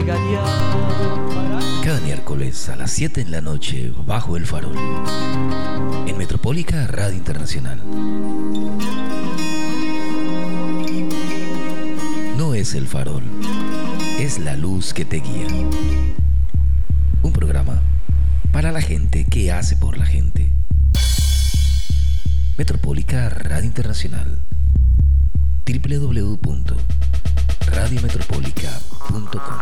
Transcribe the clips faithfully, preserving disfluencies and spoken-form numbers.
Cada miércoles a las siete en la noche, Bajo el Farol, en Metropólica Radio Internacional. No es el farol, es la luz que te guía. Un programa para la gente que hace por la gente. Metropólica Radio Internacional. doble u doble u doble u punto radio metropólica punto com.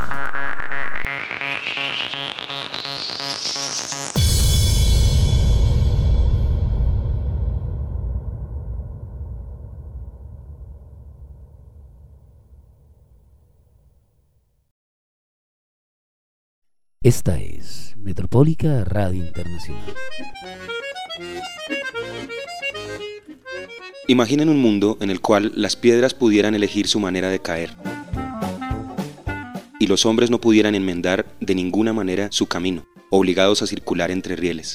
Esta es Metropólica Radio Internacional. Imaginen un mundo en el cual las piedras pudieran elegir su manera de caer y los hombres no pudieran enmendar de ninguna manera su camino, obligados a circular entre rieles.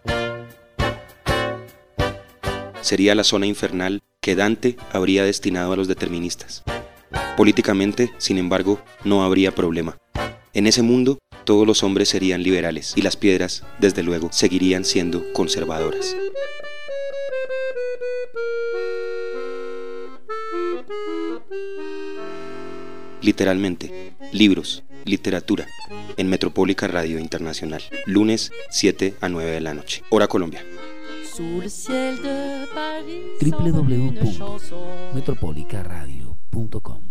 Sería la zona infernal que Dante habría destinado a los deterministas. Políticamente, sin embargo, no habría problema. En ese mundo, todos los hombres serían liberales y las piedras, desde luego, seguirían siendo conservadoras. Literalmente, libros, literatura, en Metropólica Radio Internacional, lunes siete a nueve de la noche, hora Colombia. doble u doble u doble u punto metropólica radio punto com.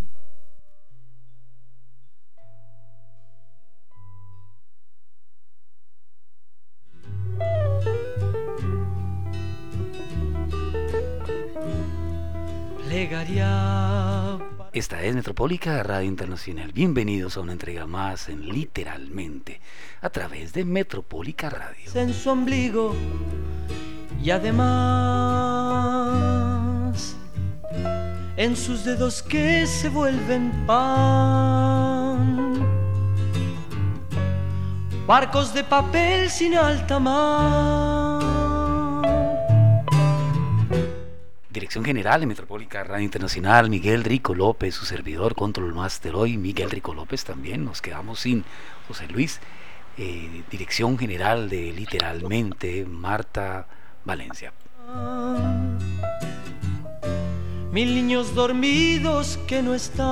Esta es Metropólica Radio Internacional. Bienvenidos a una entrega más en Literalmente, a través de Metropólica Radio. En su ombligo y además en sus dedos que se vuelven pan, barcos de papel sin alta mar. Dirección General de Metropólica Radio Internacional, Miguel Rico López, su servidor, Control Master hoy, Miguel Rico López también. Nos quedamos sin José Luis. Eh, Dirección General de Literalmente, Marta Valencia. Mil niños dormidos que no están.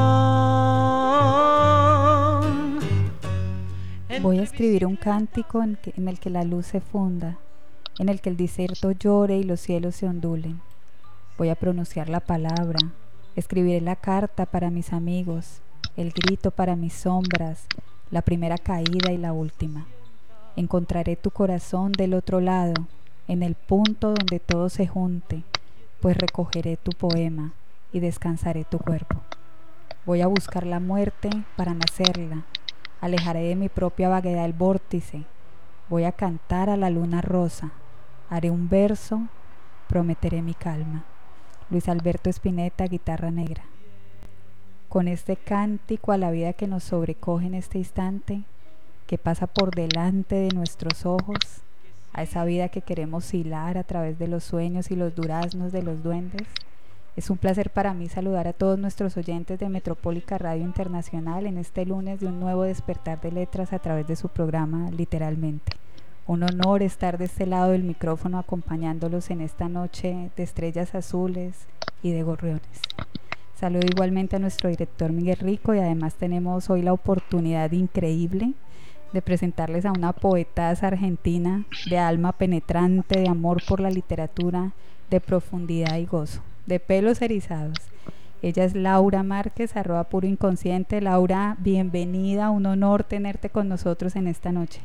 Voy a escribir un cántico en, que, en el que la luz se funda, en el que el desierto llore y los cielos se ondulen. Voy a pronunciar la palabra, escribiré la carta para mis amigos, el grito para mis sombras, la primera caída y la última. Encontraré tu corazón del otro lado, en el punto donde todo se junte, pues recogeré tu poema y descansaré tu cuerpo. Voy a buscar la muerte para nacerla, alejaré de mi propia vaguedad el vórtice, voy a cantar a la luna rosa, haré un verso, prometeré mi calma. Luis Alberto Spinetta, guitarra negra. Con este cántico a la vida que nos sobrecoge en este instante, que pasa por delante de nuestros ojos, a esa vida que queremos hilar a través de los sueños y los duraznos de los duendes, es un placer para mí saludar a todos nuestros oyentes de Metropólica Radio Internacional en este lunes de un nuevo despertar de letras a través de su programa Literalmente. Un honor estar de este lado del micrófono acompañándolos en esta noche de estrellas azules y de gorriones. Saludo igualmente a nuestro director Miguel Rico y además tenemos hoy la oportunidad increíble de presentarles a una poetasa argentina de alma penetrante, de amor por la literatura, de profundidad y gozo, de pelos erizados. Ella es Laura Márquez, arroba puro inconsciente. Laura, bienvenida, un honor tenerte con nosotros en esta noche.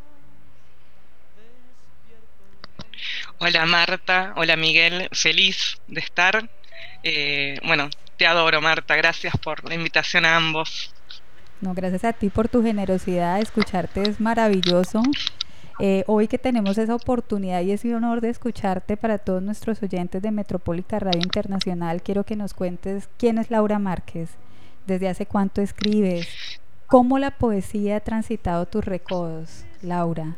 Hola Marta, hola Miguel, feliz de estar. Eh, bueno, te adoro Marta, gracias por la invitación a ambos. No, gracias a ti por tu generosidad, escucharte es maravilloso. Eh, hoy que tenemos esa oportunidad y ese honor de escucharte para todos nuestros oyentes de Metropólica Radio Internacional, quiero que nos cuentes quién es Laura Márquez, desde hace cuánto escribes, cómo la poesía ha transitado tus recodos, Laura.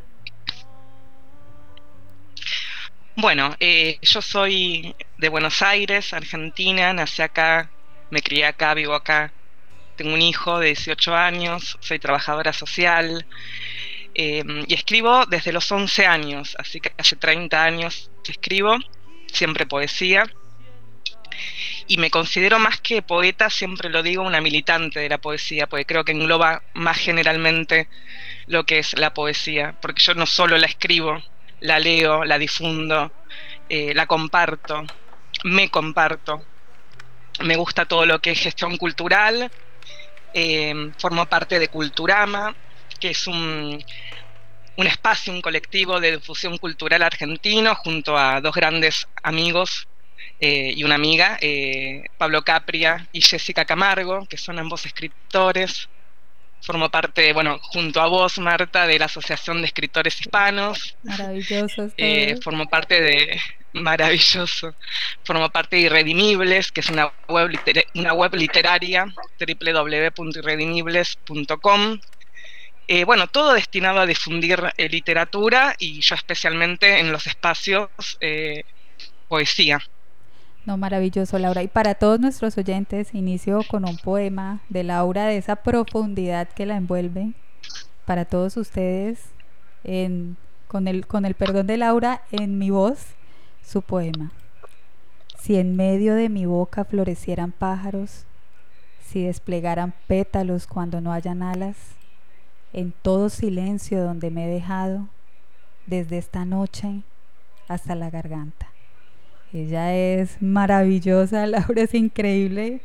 Bueno, eh, yo soy de Buenos Aires, Argentina, nací acá, me crié acá, vivo acá. tengo un hijo de dieciocho años, soy trabajadora social eh, y escribo desde los once años, así que hace treinta años que escribo, siempre poesía. Y me considero más que poeta, siempre lo digo, una militante de la poesía, porque creo que engloba más generalmente lo que es la poesía, porque yo no solo la escribo, la leo, la difundo, eh, la comparto, me comparto. Me gusta todo lo que es gestión cultural, eh, formo parte de Culturama, que es un, un espacio, un colectivo de difusión cultural argentino, junto a dos grandes amigos eh, y una amiga, eh, Pablo Capria y Jessica Camargo, que son ambos escritores. Formo parte, bueno, junto a vos, Marta, de la Asociación de Escritores Hispanos. Maravillosos Eh, todos. formo parte de... Maravilloso. Formo parte de Irredimibles, que es una web, liter una web literaria, doble u doble u doble u punto irredimibles punto com. Eh, bueno, todo destinado a difundir eh, literatura y yo especialmente en los espacios eh, poesía. No, maravilloso, Laura. Y para todos nuestros oyentes, inicio con un poema de Laura, de esa profundidad que la envuelve. Para todos ustedes, en, con, el, con el perdón de Laura, en mi voz, su poema. Si en medio de mi boca florecieran pájaros, si desplegaran pétalos cuando no hayan alas, en todo silencio donde me he dejado, desde esta noche hasta la garganta. Ella es maravillosa, Laura, es increíble.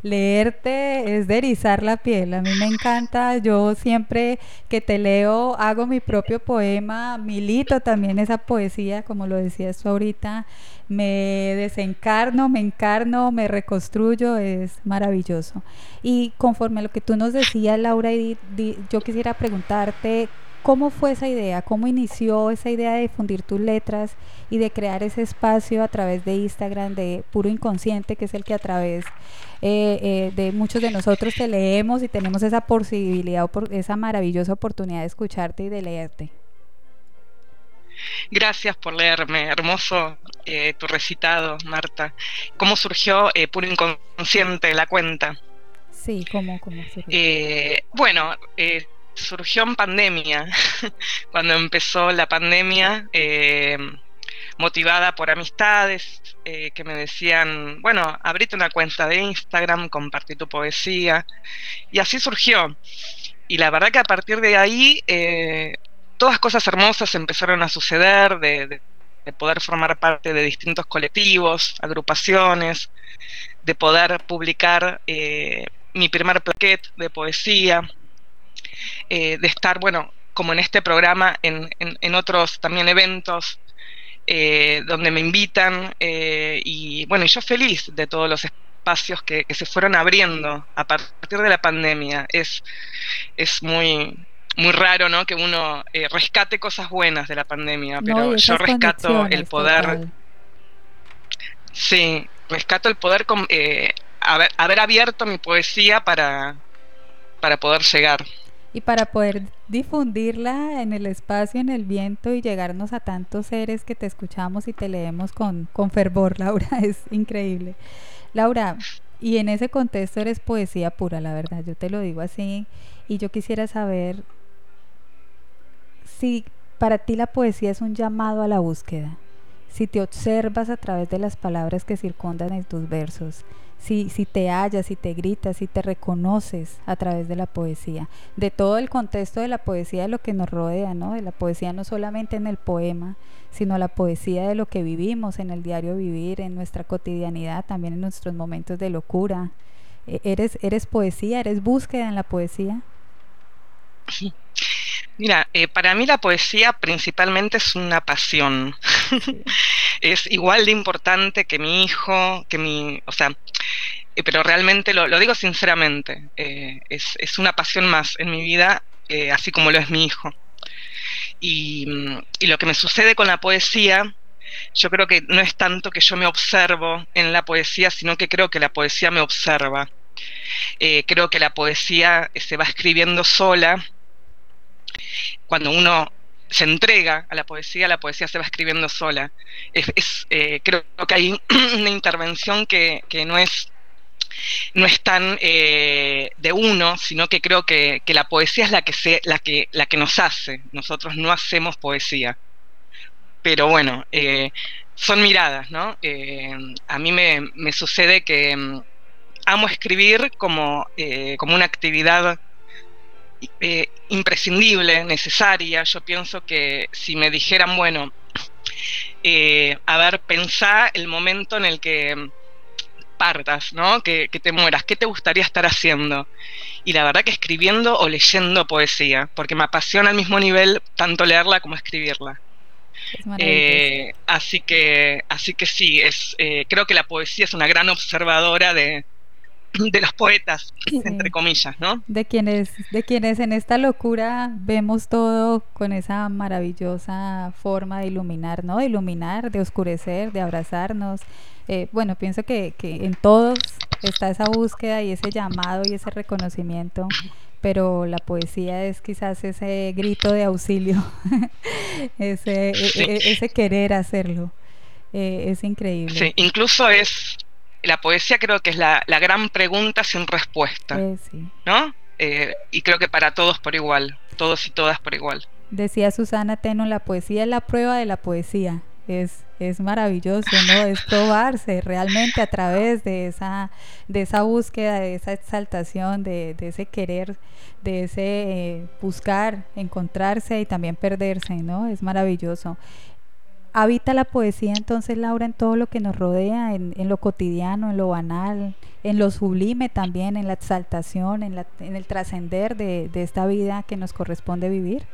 Leerte es de erizar la piel. A mí me encanta. Yo siempre que te leo hago mi propio poema, milito también esa poesía, como lo decías tú ahorita. Me desencarno, me encarno, me reconstruyo. Es maravilloso. Y conforme a lo que tú nos decías, Laura, y di, yo quisiera preguntarte, ¿cómo fue esa idea? ¿Cómo inició esa idea de difundir tus letras y de crear ese espacio a través de Instagram de Puro Inconsciente, que es el que a través eh, eh, de muchos de nosotros te leemos y tenemos esa posibilidad, esa maravillosa oportunidad de escucharte y de leerte? Gracias por leerme, hermoso eh, tu recitado, Marta. ¿Cómo surgió eh, Puro Inconsciente, la cuenta? Sí, ¿cómo, cómo surgió? Eh, bueno, eh, surgió en pandemia, cuando empezó la pandemia, eh, motivada por amistades eh, que me decían, bueno, abrite una cuenta de Instagram, compartí tu poesía, y así surgió. Y la verdad que a partir de ahí, eh, todas cosas hermosas empezaron a suceder, de, de, de poder formar parte de distintos colectivos, agrupaciones, de poder publicar eh, mi primer plaquet de poesía, Eh, de estar, bueno, como en este programa, en, en, en otros también eventos eh, donde me invitan eh, y bueno, y yo feliz de todos los espacios que, que se fueron abriendo a partir de la pandemia. Es, es muy, muy raro, ¿no?, que uno eh, rescate cosas buenas de la pandemia, No, pero yo rescato el poder, total. sí, rescato el poder eh, haber, haber abierto mi poesía para, para poder llegar. Y para poder difundirla en el espacio, en el viento y llegarnos a tantos seres que te escuchamos y te leemos con, con fervor, Laura, es increíble. Laura, y en ese contexto eres poesía pura, la verdad, yo te lo digo así, y yo quisiera saber si para ti la poesía es un llamado a la búsqueda, si te observas a través de las palabras que circundan en tus versos, Si, si te hallas, si te gritas, si te reconoces a través de la poesía, de todo el contexto de la poesía, de lo que nos rodea, ¿no? De la poesía no solamente en el poema, sino la poesía de lo que vivimos en el diario vivir, en nuestra cotidianidad, también en nuestros momentos de locura. ¿Eres, eres poesía? ¿Eres búsqueda en la poesía? Mira, eh, para mí la poesía principalmente es una pasión. Sí. Es igual de importante que mi hijo, que mi, o sea, eh, pero realmente lo, lo digo sinceramente, eh, es, es una pasión más en mi vida, eh, así como lo es mi hijo. Y, y lo que me sucede con la poesía, yo creo que no es tanto que yo me observo en la poesía, sino que creo que la poesía me observa. Eh, creo que la poesía se va escribiendo sola. Cuando uno se entrega a la poesía, la poesía se va escribiendo sola. Es, es, eh, creo que hay una intervención que, que no es no es tan eh, de uno, sino que creo que, que la poesía es la que, se, la, que, la que nos hace. Nosotros no hacemos poesía. Pero bueno, eh, son miradas, ¿no? Eh, a mí me, me sucede que um, amo escribir como, eh, como una actividad eh, imprescindible, necesaria. Yo pienso que si me dijeran, bueno, eh, a ver, pensá el momento en el que partas, ¿no? Que, que te mueras, ¿qué te gustaría estar haciendo? Y la verdad que escribiendo o leyendo poesía, porque me apasiona al mismo nivel tanto leerla como escribirla. Es maravilloso. Eh, así que, así que sí, es, eh, creo que la poesía es una gran observadora de, de los poetas, Sí. entre comillas, ¿no? De quienes, de quienes en esta locura vemos todo con esa maravillosa forma de iluminar, ¿no? De iluminar, de oscurecer, de abrazarnos. Eh, bueno, pienso que, que en todos está esa búsqueda y ese llamado y ese reconocimiento, pero la poesía es quizás ese grito de auxilio, ese, Sí. e- e- ese querer hacerlo. Eh, es increíble. Sí, incluso es, la poesía creo que es la, la gran pregunta sin respuesta, Eh, sí. ¿no? Eh, y creo que para todos por igual, todos y todas por igual. Decía Susana Teno, la poesía es la prueba de la poesía. Es, es maravilloso, ¿no? Es probarse realmente a través de esa, de esa búsqueda, de esa exaltación, de, de ese querer, de ese eh, buscar, encontrarse y también perderse, ¿no? Es maravilloso. Habita la poesía entonces, Laura, en todo lo que nos rodea, en, en lo cotidiano, en lo banal, en lo sublime también, en la exaltación, en, la, en el trascender de, de esta vida que nos corresponde vivir.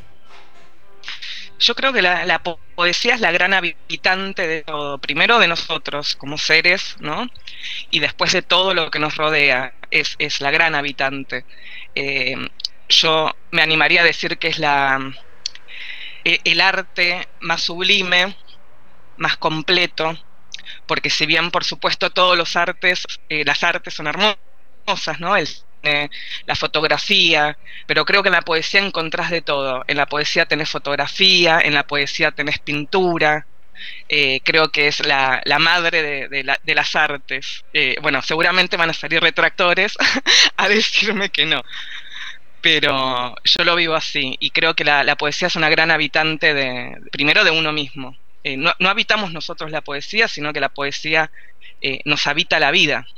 Yo creo que la, la po- poesía es la gran habitante de todo, primero de nosotros como seres, ¿no? Y después de todo lo que nos rodea, es, es la gran habitante. Eh, yo me animaría a decir que es la, eh, el arte más sublime, más completo, porque si bien por supuesto todos los artes, eh, las artes son hermosas, ¿no? El cine, la fotografía, pero creo que en la poesía encontrás de todo. En la poesía tenés fotografía, en la poesía tenés pintura. Eh, creo que es la, la madre de, de, la, de las artes. Eh, bueno, seguramente van a salir retractores a decirme que no, pero yo lo vivo así y creo que la, la poesía es una gran habitante de, primero de uno mismo. Eh, no, no habitamos nosotros la poesía, sino que la poesía eh, nos habita la vida.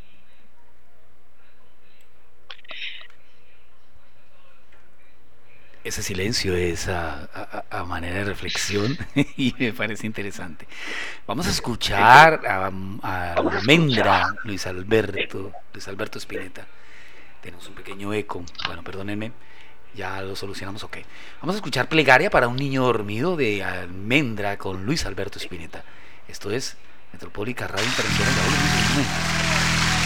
Ese silencio es a, a- a manera de reflexión y me parece interesante. Vamos a escuchar a, a Almendra, Luis Alberto, Luis Alberto Spinetta. Tenemos un pequeño eco, bueno, perdónenme, ya lo solucionamos, ok. Vamos a escuchar Plegaria para un niño dormido de Almendra con Luis Alberto Spinetta. Esto es Metropólica Radio Internacional de Raúl.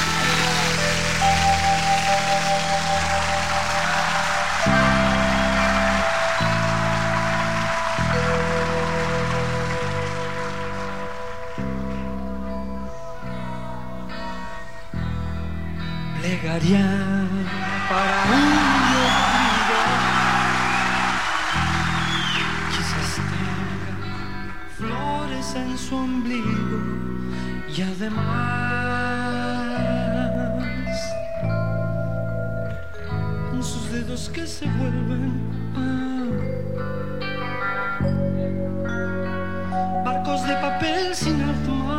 Plegaria para un dormido, quizás tenga flores en su ombligo y además en sus dedos que se vuelven ah, barcos de papel sin alto mar.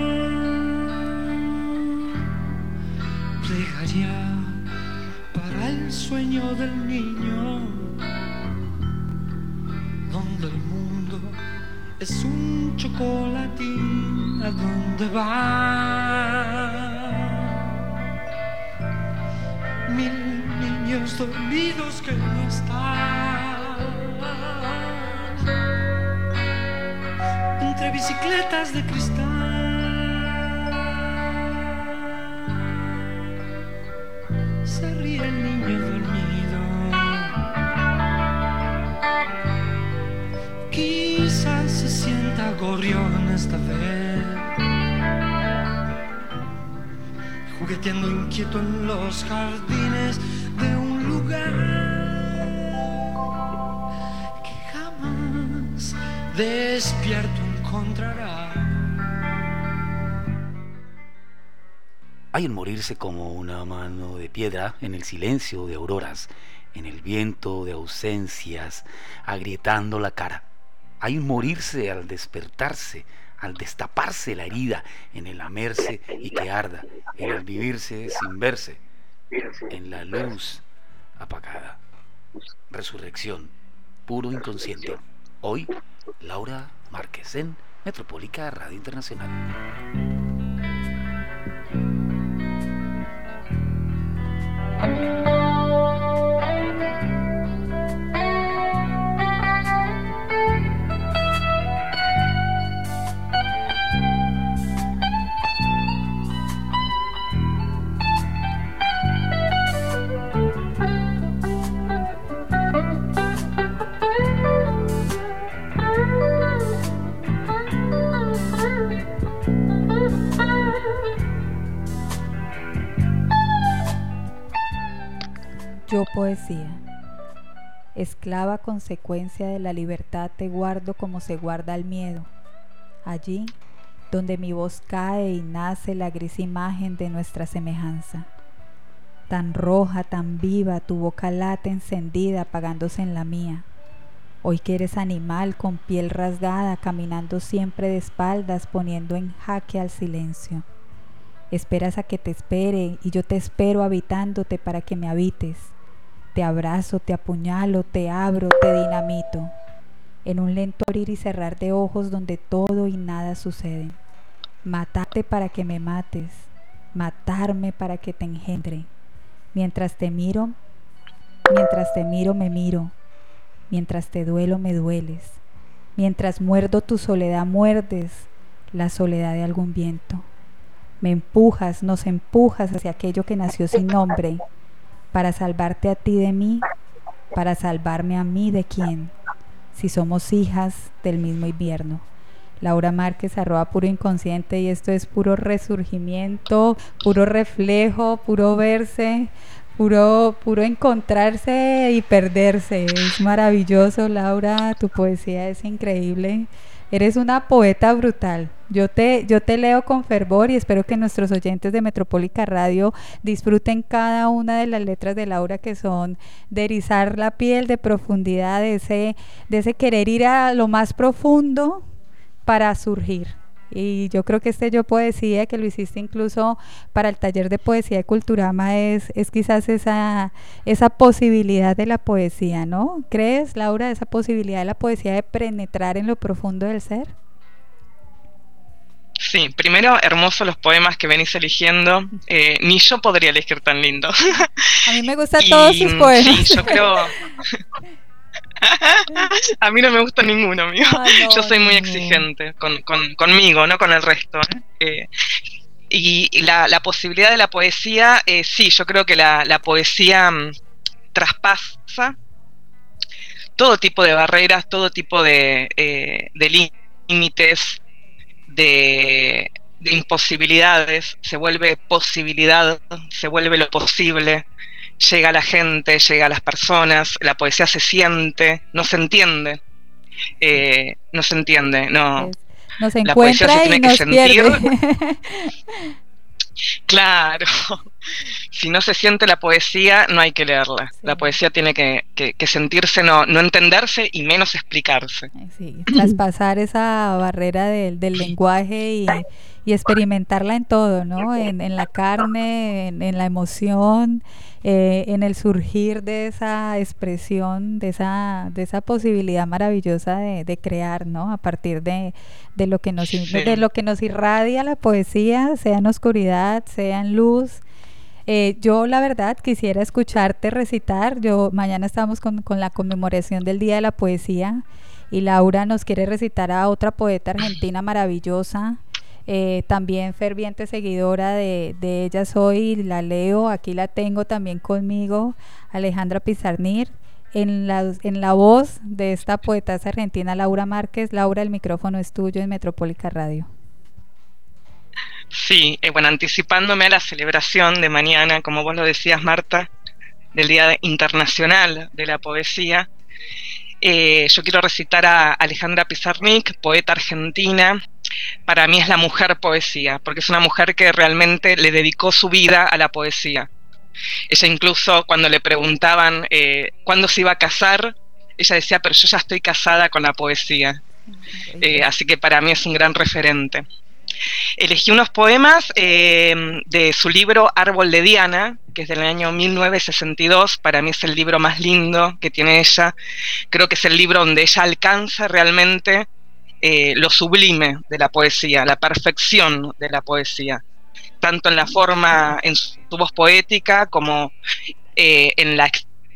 Plegaria para el sueño del niño, donde el mundo es un chocolatín. ¿A dónde va? Mil niños dormidos que no están entre bicicletas de cristal. Se ríe el niño dormido, quizás se sienta gorrión esta vez, jugueteando inquieto en los jardines de un lugar que jamás despierto encontrará. Hay un morirse como una mano de piedra en el silencio de auroras, en el viento de ausencias, agrietando la cara. Hay un morirse al despertarse, al destaparse la herida, en el lamerse y que arda, en el vivirse sin verse, en la luz apagada. Resurrección, puro inconsciente. Hoy, Laura Márquez en Metropólica Radio Internacional. Yo poesía, esclava consecuencia de la libertad te guardo como se guarda el miedo. Allí, donde mi voz cae y nace la gris imagen de nuestra semejanza. Tan roja, tan viva, tu boca late encendida apagándose en la mía. Hoy que eres animal con piel rasgada, caminando siempre de espaldas, poniendo en jaque al silencio. Esperas a que te espere y yo te espero habitándote para que me habites. Te abrazo, te apuñalo, te abro, te dinamito. En un lento abrir y cerrar de ojos donde todo y nada suceden. Matarte para que me mates, matarme para que te engendre. Mientras te miro, mientras te miro me miro. Mientras te duelo me dueles. Mientras muerdo tu soledad muerdes la soledad de algún viento. Me empujas, nos empujas hacia aquello que nació sin nombre, para salvarte a ti de mí, para salvarme a mí de quién, si somos hijas del mismo invierno. Laura Márquez, arroba puro inconsciente, y esto es puro resurgimiento, puro reflejo, puro verse, puro, puro encontrarse y perderse. Es maravilloso, Laura, tu poesía es increíble. Eres una poeta brutal. Yo te, yo te leo con fervor y espero que nuestros oyentes de Metropólica Radio disfruten cada una de las letras de Laura, que son de erizar la piel, de profundidad, de ese, de ese querer ir a lo más profundo para surgir. Y yo creo que este Yo Poesía, que lo hiciste incluso para el taller de poesía de Culturama, es, es quizás esa, esa posibilidad de la poesía, ¿no? ¿Crees, Laura, esa posibilidad de la poesía de penetrar en lo profundo del ser? Sí, primero, hermosos los poemas que venís eligiendo. Eh, ni yo podría elegir tan lindo. A mí me gustan todos sus poemas. Sí, yo creo... A mí no me gusta ninguno, amigo. Ay, no, yo soy muy exigente con, con, conmigo, no con el resto. Eh, y la, la posibilidad de la poesía, eh, sí, yo creo que la, la poesía um, traspasa todo tipo de barreras, todo tipo de, eh, de límites, de, de imposibilidades. Se vuelve posibilidad, se vuelve lo posible. Llega a la gente, llega a las personas, la poesía se siente, no se entiende, eh, no se entiende, no. Nos la poesía se tiene y que nos sentir. Pierde. Claro, si no se siente la poesía, no hay que leerla. Sí. La poesía tiene que, que, que sentirse, no, no entenderse y menos explicarse. Sí, traspasar esa barrera del, del lenguaje y, y experimentarla en todo, ¿no? En, en la carne, en, en la emoción, eh, en el surgir de esa expresión, de esa, de esa posibilidad maravillosa de, de crear, ¿no? A partir de, de lo que nos, sí. de lo que nos irradia la poesía, sea en oscuridad, sea en luz. Eh, yo la verdad quisiera escucharte recitar. Yo mañana estamos con, con la conmemoración del Día de la Poesía y Laura nos quiere recitar a otra poeta argentina maravillosa, eh, también ferviente seguidora de, de ella soy, la leo, aquí la tengo también conmigo, Alejandra Pizarnik, en la, en la voz de esta poetasa argentina Laura Márquez. Laura, el micrófono es tuyo en Metropólica Radio. Sí, eh, bueno, anticipándome a la celebración de mañana, como vos lo decías, Marta, del Día Internacional de la Poesía, Eh, yo quiero recitar a Alejandra Pizarnik, poeta argentina. Para mí es la mujer poesía, porque es una mujer que realmente le dedicó su vida a la poesía. Ella incluso cuando le preguntaban eh, cuándo se iba a casar, ella decía, pero yo ya estoy casada con la poesía. Eh, así que para mí es un gran referente. Elegí unos poemas eh, de su libro Árbol de Diana, que es del año mil novecientos sesenta y dos. Para mí es el libro más lindo que tiene ella. Creo que es el libro donde ella alcanza realmente eh, lo sublime de la poesía, la perfección de la poesía, tanto en la forma, en su voz poética, como eh, en la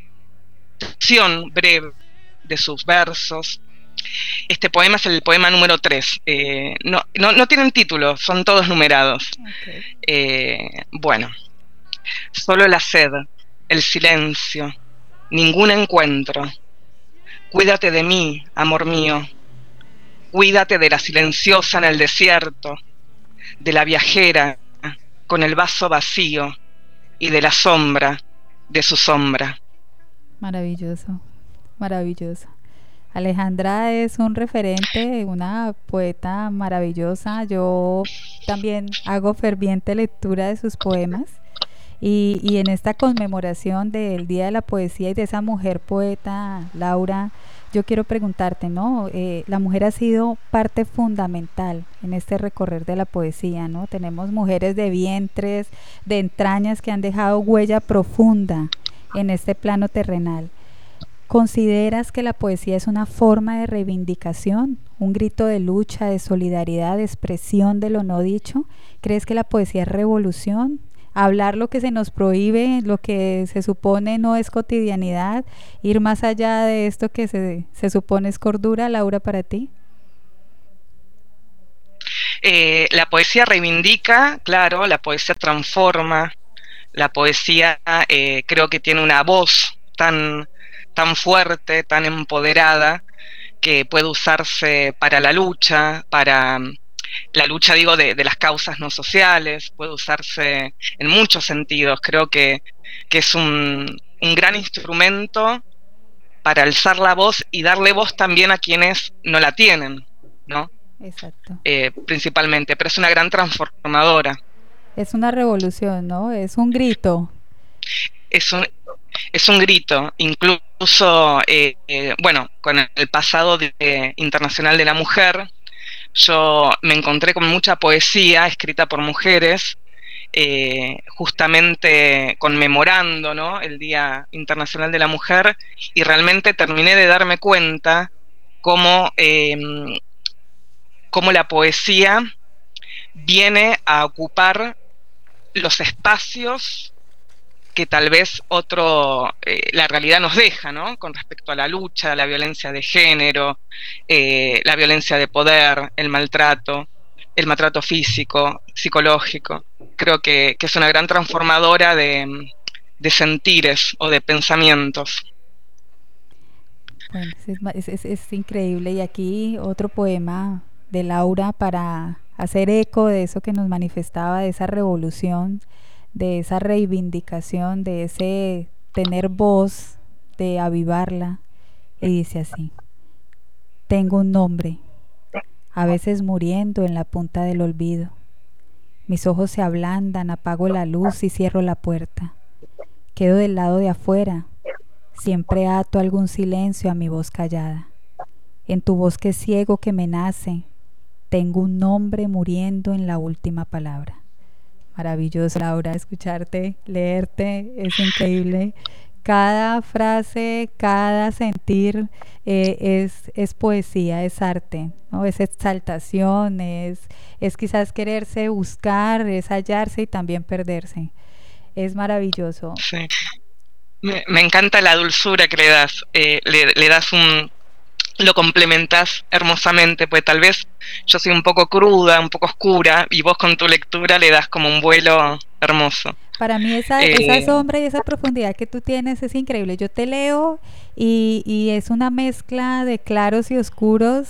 expresión breve de sus versos. Este poema es el poema número tres. Eh, no, no, no tienen título, son todos numerados. Okay. Eh, bueno, solo la sed, el silencio, ningún encuentro. Cuídate de mí, amor mío. Cuídate de la silenciosa en el desierto, de la viajera con el vaso vacío y de la sombra de su sombra. Maravilloso, maravilloso. Alejandra es un referente, una poeta maravillosa. Yo también hago ferviente lectura de sus poemas y, y en esta conmemoración del Día de la Poesía y de esa mujer poeta, Laura, yo quiero preguntarte, ¿no? Eh, la mujer ha sido parte fundamental en este recorrer de la poesía, ¿no? Tenemos mujeres de vientres, de entrañas que han dejado huella profunda en este plano terrenal. ¿Consideras que la poesía es una forma de reivindicación, un grito de lucha, de solidaridad, de expresión de lo no dicho? ¿Crees que la poesía es revolución? Hablar lo que se nos prohíbe, lo que se supone no es cotidianidad, ir más allá de esto que se, se supone es cordura, Laura, para ti. Eh, la poesía reivindica, claro, la poesía transforma, la poesía eh, creo que tiene una voz tan... tan fuerte, tan empoderada, que puede usarse para la lucha, para la lucha, digo, de, de las causas no sociales, puede usarse en muchos sentidos. Creo que, que es un, un gran instrumento para alzar la voz y darle voz también a quienes no la tienen, ¿no? Exacto. Eh, principalmente, pero es una gran transformadora. Es una revolución, ¿no? Es un grito. Es un... Es un grito, incluso, eh, eh, bueno, con el pasado de, de Internacional de la Mujer, yo me encontré con mucha poesía escrita por mujeres, eh, justamente conmemorando, ¿no?, el Día Internacional de la Mujer, y realmente terminé de darme cuenta cómo, eh, cómo la poesía viene a ocupar los espacios que tal vez otro, eh, la realidad nos deja, ¿no?, con respecto a la lucha, la violencia de género, eh, la violencia de poder, el maltrato, el maltrato físico, psicológico. Creo que, que es una gran transformadora de, de sentires o de pensamientos. Bueno, es, es, es increíble. Y aquí otro poema de Laura para hacer eco de eso que nos manifestaba, de esa revolución, de esa reivindicación, de ese tener voz, de avivarla. Y dice así: tengo un nombre, a veces muriendo en la punta del olvido. Mis ojos se ablandan, apago la luz y cierro la puerta. Quedo del lado de afuera, siempre ato algún silencio a mi voz callada. En tu bosque ciego que me nace, tengo un nombre muriendo en la última palabra. Maravilloso, Laura, escucharte, leerte, es increíble. Cada frase, cada sentir eh, es, es poesía, es arte, ¿no? Es exaltación, es, es quizás quererse buscar, es hallarse y también perderse. Es maravilloso. Sí. Me, me encanta la dulzura que le das, eh, le, le das un... lo complementas hermosamente, pues tal vez yo soy un poco cruda, un poco oscura, y vos con tu lectura le das como un vuelo hermoso. Para mí esa, eh, esa sombra y esa profundidad que tú tienes es increíble. Yo te leo y, y es una mezcla de claros y oscuros,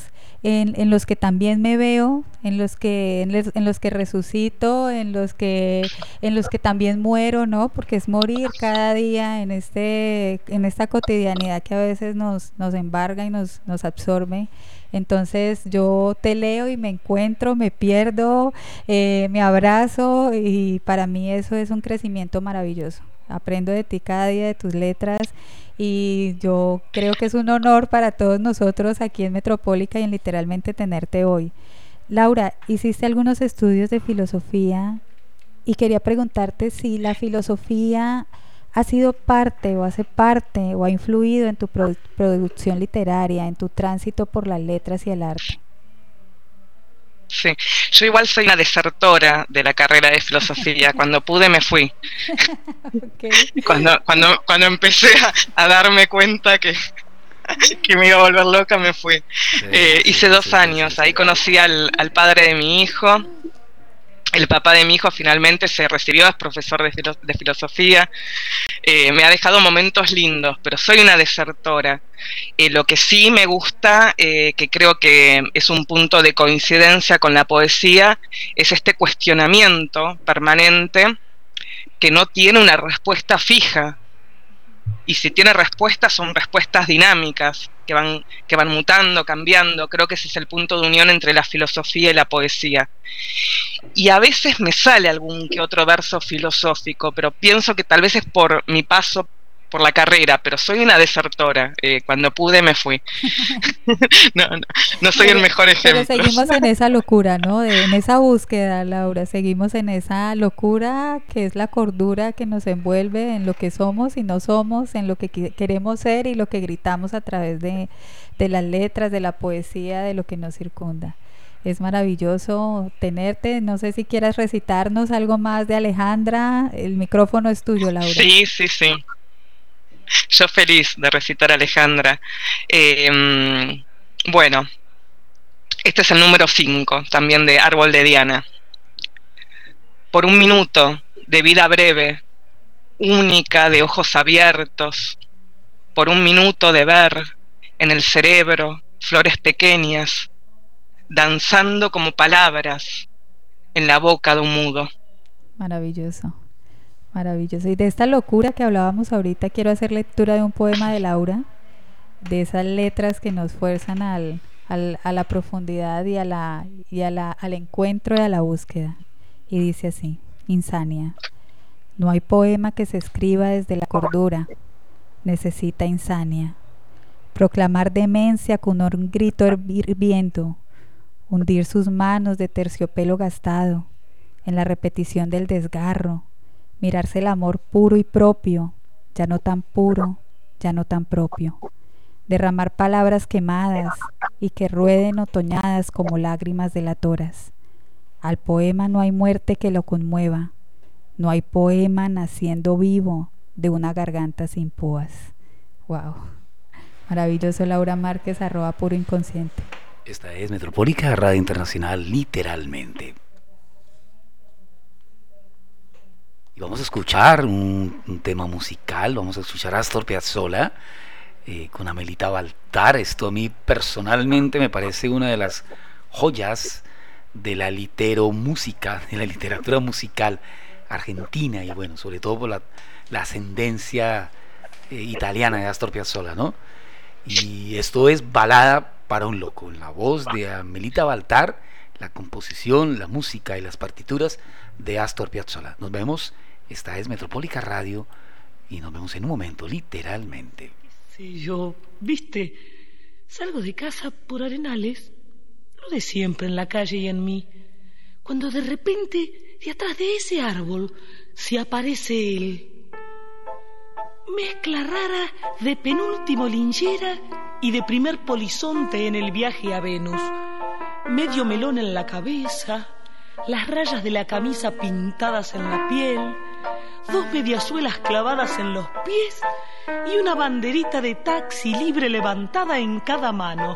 en, en los que también me veo, en los que en, les, en los que resucito, en los que en los que también muero, ¿no? Porque es morir cada día en este en esta cotidianidad que a veces nos nos embarga y nos nos absorbe. Entonces yo te leo y me encuentro, me pierdo, eh, me abrazo, y para mí eso es un crecimiento maravilloso. Aprendo de ti cada día, de tus letras, y yo creo que es un honor para todos nosotros aquí en Metropólica y en Literalmente tenerte hoy. Laura, hiciste algunos estudios de filosofía y quería preguntarte si la filosofía ha sido parte o hace parte o ha influido en tu produ- producción literaria, en tu tránsito por las letras y el arte. Sí, yo igual soy una desertora de la carrera de filosofía. Cuando pude me fui. Okay. Cuando, cuando, cuando empecé a, a darme cuenta que, que me iba a volver loca, me fui. Sí, eh, sí, hice sí, dos sí, años, sí, sí. ahí conocí al, al padre de mi hijo. El papá de mi hijo finalmente se recibió, es profesor de, filo- de filosofía. Eh, me ha dejado momentos lindos, pero soy una desertora. Eh, lo que sí me gusta, eh, que creo que es un punto de coincidencia con la poesía, es este cuestionamiento permanente que no tiene una respuesta fija. Y si tiene respuestas, son respuestas dinámicas, que van, que van mutando, cambiando. Creo que ese es el punto de unión entre la filosofía y la poesía. Y a veces me sale algún que otro verso filosófico, pero pienso que tal vez es por mi paso por la carrera, pero soy una desertora. Eh, cuando pude me fui. no, no, no soy pero, el mejor ejemplo. Pero seguimos en esa locura, ¿no? De, en esa búsqueda, Laura, seguimos en esa locura que es la cordura que nos envuelve en lo que somos y no somos, en lo que qui- queremos ser y lo que gritamos a través de, de las letras, de la poesía, de lo que nos circunda. Es maravilloso tenerte. No sé si quieras recitarnos algo más de Alejandra. El micrófono es tuyo, Laura. Sí, sí, sí. Yo feliz de recitar a Alejandra. Eh, bueno, este es el número cinco, también de Árbol de Diana. Por un minuto de vida breve, única de ojos abiertos, por un minuto de ver en el cerebro flores pequeñas, danzando como palabras en la boca de un mudo. Maravilloso. Maravilloso. Y de esta locura que hablábamos ahorita, quiero hacer lectura de un poema de Laura, de esas letras que nos fuerzan al, al, a la profundidad y, a la, y a la, al encuentro y a la búsqueda. Y dice así: Insania. No hay poema que se escriba desde la cordura, necesita insania. Proclamar demencia con un grito hirviendo, hundir sus manos de terciopelo gastado en la repetición del desgarro, mirarse el amor puro y propio, ya no tan puro, ya no tan propio, derramar palabras quemadas y que rueden otoñadas como lágrimas delatoras. Al poema no hay muerte que lo conmueva, no hay poema naciendo vivo de una garganta sin púas. Wow, maravilloso. Laura Márquez, arroba Puro Inconsciente. Esta es Metropólica Radio Internacional, literalmente. Y vamos a escuchar un, un tema musical, vamos a escuchar a Astor Piazzolla eh, con Amelita Baltar. Esto a mí personalmente me parece una de las joyas de la literomúsica, de la literatura musical argentina, y bueno, sobre todo por la, la ascendencia eh, italiana de Astor Piazzolla, ¿no? Y esto es Balada para un loco, en la voz de Amelita Baltar, la composición, la música y las partituras de Astor Piazzolla. Nos vemos, esta es Metropólica Radio y nos vemos en un momento, literalmente. Sí, yo, viste, salgo de casa por Arenales, lo de siempre en la calle y en mí, cuando de repente de atrás de ese árbol se aparece él. Mezcla rara de penúltimo linchera y de primer polizonte en el viaje a Venus. Medio melón en la cabeza, las rayas de la camisa pintadas en la piel, dos mediasuelas clavadas en los pies y una banderita de taxi libre levantada en cada mano.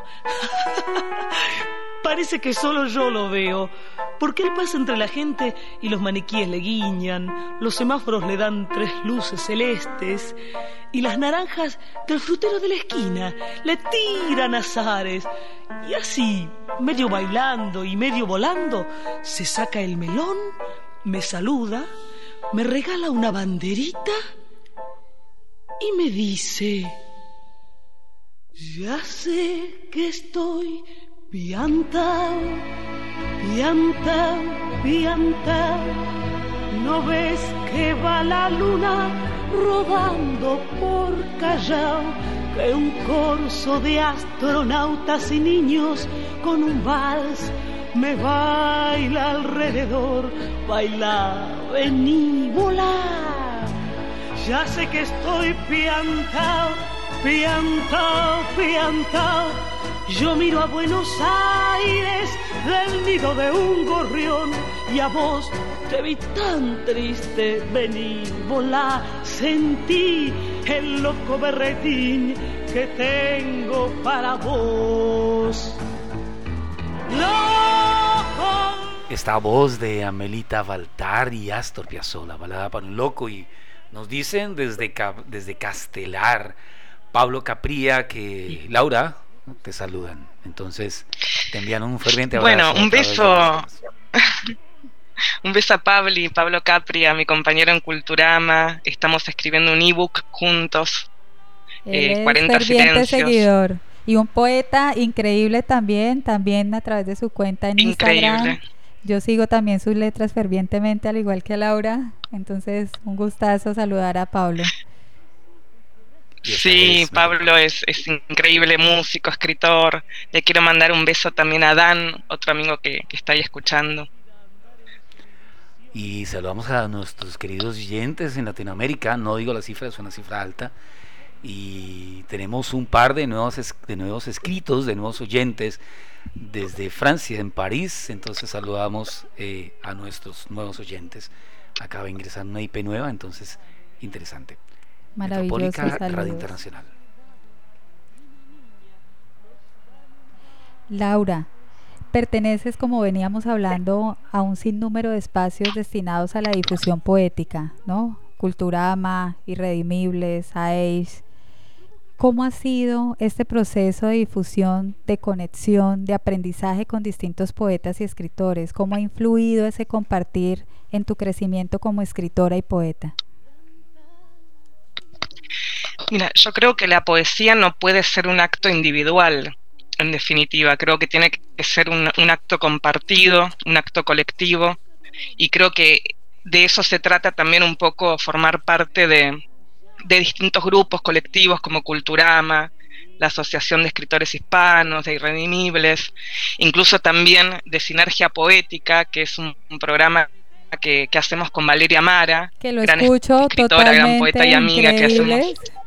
Parece que solo yo lo veo, porque él pasa entre la gente y los maniquíes le guiñan, los semáforos le dan tres luces celestes y las naranjas del frutero de la esquina le tiran azares. Y así, medio bailando y medio volando, se saca el melón, me saluda, me regala una banderita y me dice: ya sé que estoy piantao, piantao, piantao. ¿No ves que va la luna rodando por Callao? Que un corso de astronautas y niños con un vals me baila alrededor. Baila, vení, volá. Ya sé que estoy piantao, piantao, piantao. Yo miro a Buenos Aires del nido de un gorrión, y a vos te vi tan triste. Vení, volá, sentí el loco berretín que tengo para vos. ¡Loco! Esta voz de Amelita Baltar y Astor Piazzolla, balada para un loco. Y nos dicen desde, desde Castelar, Pablo Capría, que Laura te saludan. Entonces te envían un ferviente abrazo. Bueno, un beso. Un beso a Pablo, Pablo Capria, mi compañero en Culturama. Estamos escribiendo un ebook juntos. Él eh, cuarenta es ferviente silencios. seguidor y un poeta increíble también, también a través de su cuenta en Increíble. Instagram. Yo sigo también sus letras fervientemente, al igual que a Laura. Entonces, un gustazo saludar a Pablo. Sí, es, Pablo es, es increíble músico, escritor. Le quiero mandar un beso también a Dan, otro amigo que, que está ahí escuchando. Y saludamos a nuestros queridos oyentes en Latinoamérica. No digo la cifra, es una cifra alta. Y tenemos un par de nuevos, es, de nuevos escritos, de nuevos oyentes desde Francia, en París. Entonces saludamos eh, a nuestros nuevos oyentes. Acaba de ingresar una I P nueva, entonces interesante. Maravilloso, Metropólica saludos. Radio Internacional. Laura, perteneces, como veníamos hablando, a un sinnúmero de espacios destinados a la difusión poética, ¿no? Culturama, Irredimibles, A E I S. ¿Cómo ha sido este proceso de difusión, de conexión, de aprendizaje con distintos poetas y escritores? ¿Cómo ha influido ese compartir en tu crecimiento como escritora y poeta? Mira, yo creo que la poesía no puede ser un acto individual, en definitiva. Creo que tiene que ser un, un acto compartido, un acto colectivo, y creo que de eso se trata también un poco, formar parte de, de distintos grupos colectivos como Culturama, la Asociación de Escritores Hispanos, de Irredimibles, incluso también de Sinergia Poética, que es un, un programa que, que hacemos con Valeria Mara, que lo gran escucho, escritora, totalmente gran poeta y amiga que hacemos.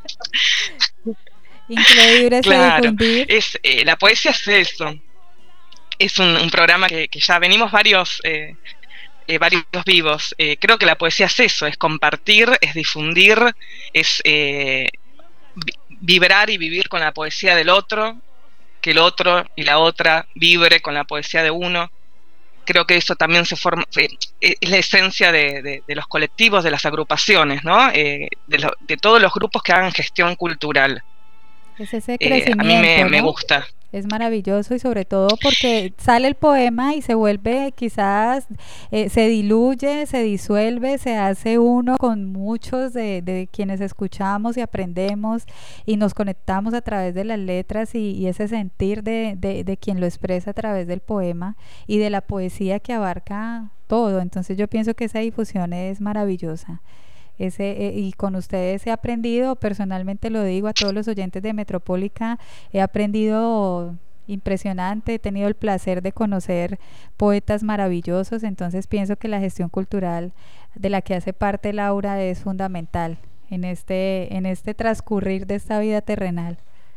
Increíble Claro, difundir. es, eh, la poesía es eso. Es un, un programa que, que ya venimos varios, eh, eh, varios vivos. Eh, creo que la poesía es eso, es compartir, es difundir, es eh, vi- vibrar y vivir con la poesía del otro, que el otro y la otra vibre con la poesía de uno. Creo que eso también se forma, eh, es la esencia de, de, de los colectivos, de las agrupaciones, ¿no? Eh, de, lo, de todos los grupos que hagan gestión cultural. Es ese Eh, crecimiento, a mí me, ¿no? me gusta. Es maravilloso, y sobre todo porque sale el poema y se vuelve, quizás eh, se diluye, se disuelve, se hace uno con muchos de, de quienes escuchamos y aprendemos y nos conectamos a través de las letras y, y ese sentir de, de, de quien lo expresa a través del poema y de la poesía que abarca todo. Entonces yo pienso que esa difusión es maravillosa. Ese, eh, y con ustedes he aprendido, personalmente lo digo a todos los oyentes de Metropólica, he aprendido impresionante, he tenido el placer de conocer poetas maravillosos. Entonces pienso que la gestión cultural de la que hace parte Laura es fundamental en este, en este transcurrir de esta vida terrenal.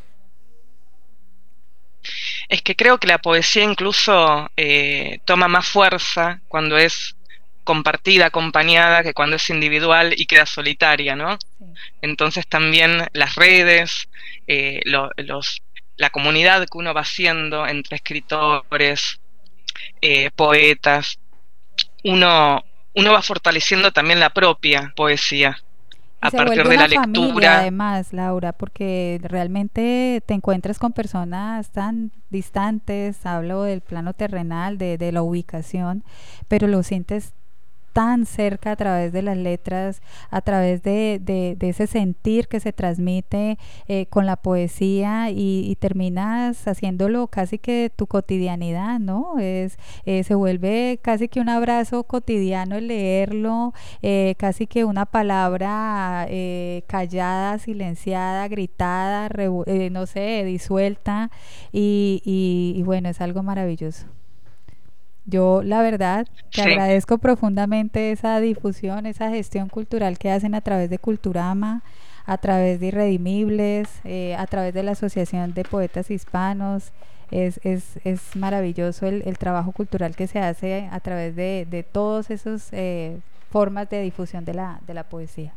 Es que creo que la poesía incluso eh, toma más fuerza cuando es compartida, acompañada, que cuando es individual y queda solitaria, ¿no? Sí. Entonces también las redes, eh, lo, los, la comunidad que uno va haciendo entre escritores, eh, poetas, uno, uno va fortaleciendo también la propia poesía. a se partir vuelve de la una familia, lectura. además, Laura, porque realmente te encuentras con personas tan distantes, hablo del plano terrenal, de, de la ubicación, pero lo sientes tan cerca a través de las letras, a través de, de, de ese sentir que se transmite eh, con la poesía y, y terminas haciéndolo casi que tu cotidianidad, ¿no? Es, eh, se vuelve casi que un abrazo cotidiano el leerlo, eh, casi que una palabra eh, callada, silenciada, gritada, revu- eh, no sé, disuelta y, y, y bueno, es algo maravilloso. Yo, la verdad, te Sí, agradezco profundamente esa difusión, esa gestión cultural que hacen a través de Culturama, a través de Irredimibles, eh, a través de la Asociación de Poetas Hispanos. Es, es, es maravilloso el, el trabajo cultural que se hace a través de, de todas esas eh, formas de difusión de la, de la poesía.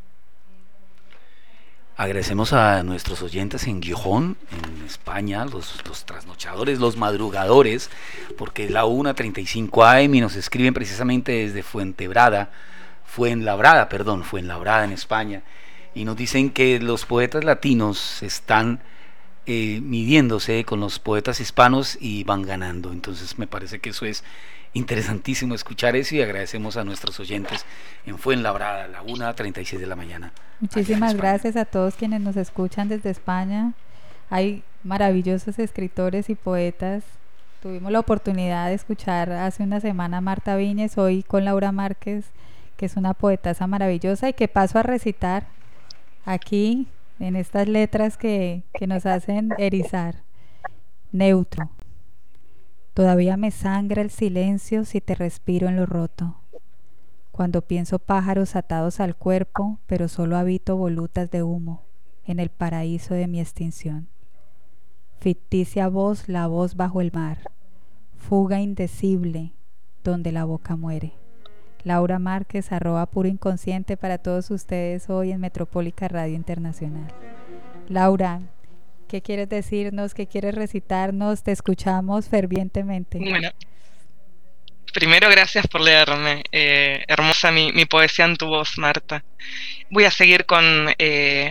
Agradecemos a nuestros oyentes en Gijón, en España, los, los trasnochadores, los madrugadores, porque es la una treinta y cinco a eme y nos escriben precisamente desde Fuentebrada, Fuenlabrada, perdón, Fuenlabrada en España, y nos dicen que los poetas latinos están eh, midiéndose con los poetas hispanos y van ganando. Entonces me parece que eso es interesantísimo escuchar eso, y agradecemos a nuestros oyentes en Fuenlabrada, a la una treinta y seis de la mañana. Muchísimas gracias a todos quienes nos escuchan desde España. Hay maravillosos escritores y poetas. Tuvimos la oportunidad de escuchar hace una semana a Marta Viñes, hoy con Laura Márquez, que es una poetasa maravillosa y que paso a recitar aquí en estas letras que, que nos hacen erizar. Neutro. Todavía me sangra el silencio si te respiro en lo roto. Cuando pienso pájaros atados al cuerpo, pero solo habito volutas de humo en el paraíso de mi extinción. Ficticia voz, la voz bajo el mar, fuga indecible donde la boca muere. Laura Márquez, arroba puro inconsciente para todos ustedes hoy en Metropólica Radio Internacional. Laura, ¿qué quieres decirnos? ¿Qué quieres recitarnos? Te escuchamos fervientemente. Bueno, primero, gracias por leerme. Eh, hermosa mi, mi poesía en tu voz, Marta. Voy a seguir con... Eh...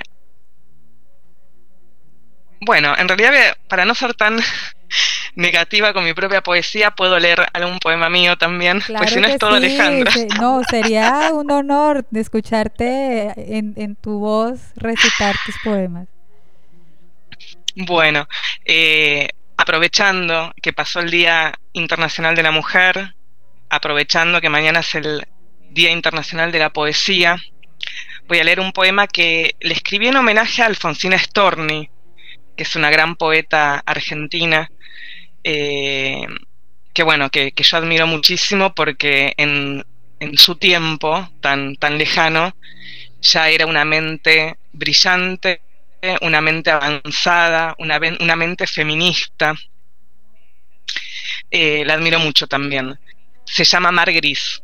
Bueno, en realidad, para no ser tan negativa con mi propia poesía, puedo leer algún poema mío también, Claro, pues si no que es todo sí, Alejandra. se, no, sería un honor de escucharte en, en tu voz recitar tus poemas. Bueno, eh, aprovechando que pasó el Día Internacional de la Mujer, aprovechando que mañana es el Día Internacional de la Poesía, voy a leer un poema que le escribí en homenaje a Alfonsina Storni, que es una gran poeta argentina, eh, que bueno, que, que yo admiro muchísimo porque en, en su tiempo tan, tan lejano ya era una mente brillante, una mente avanzada, una, una mente feminista. Eh, la admiro mucho también. Se llama Mar Gris.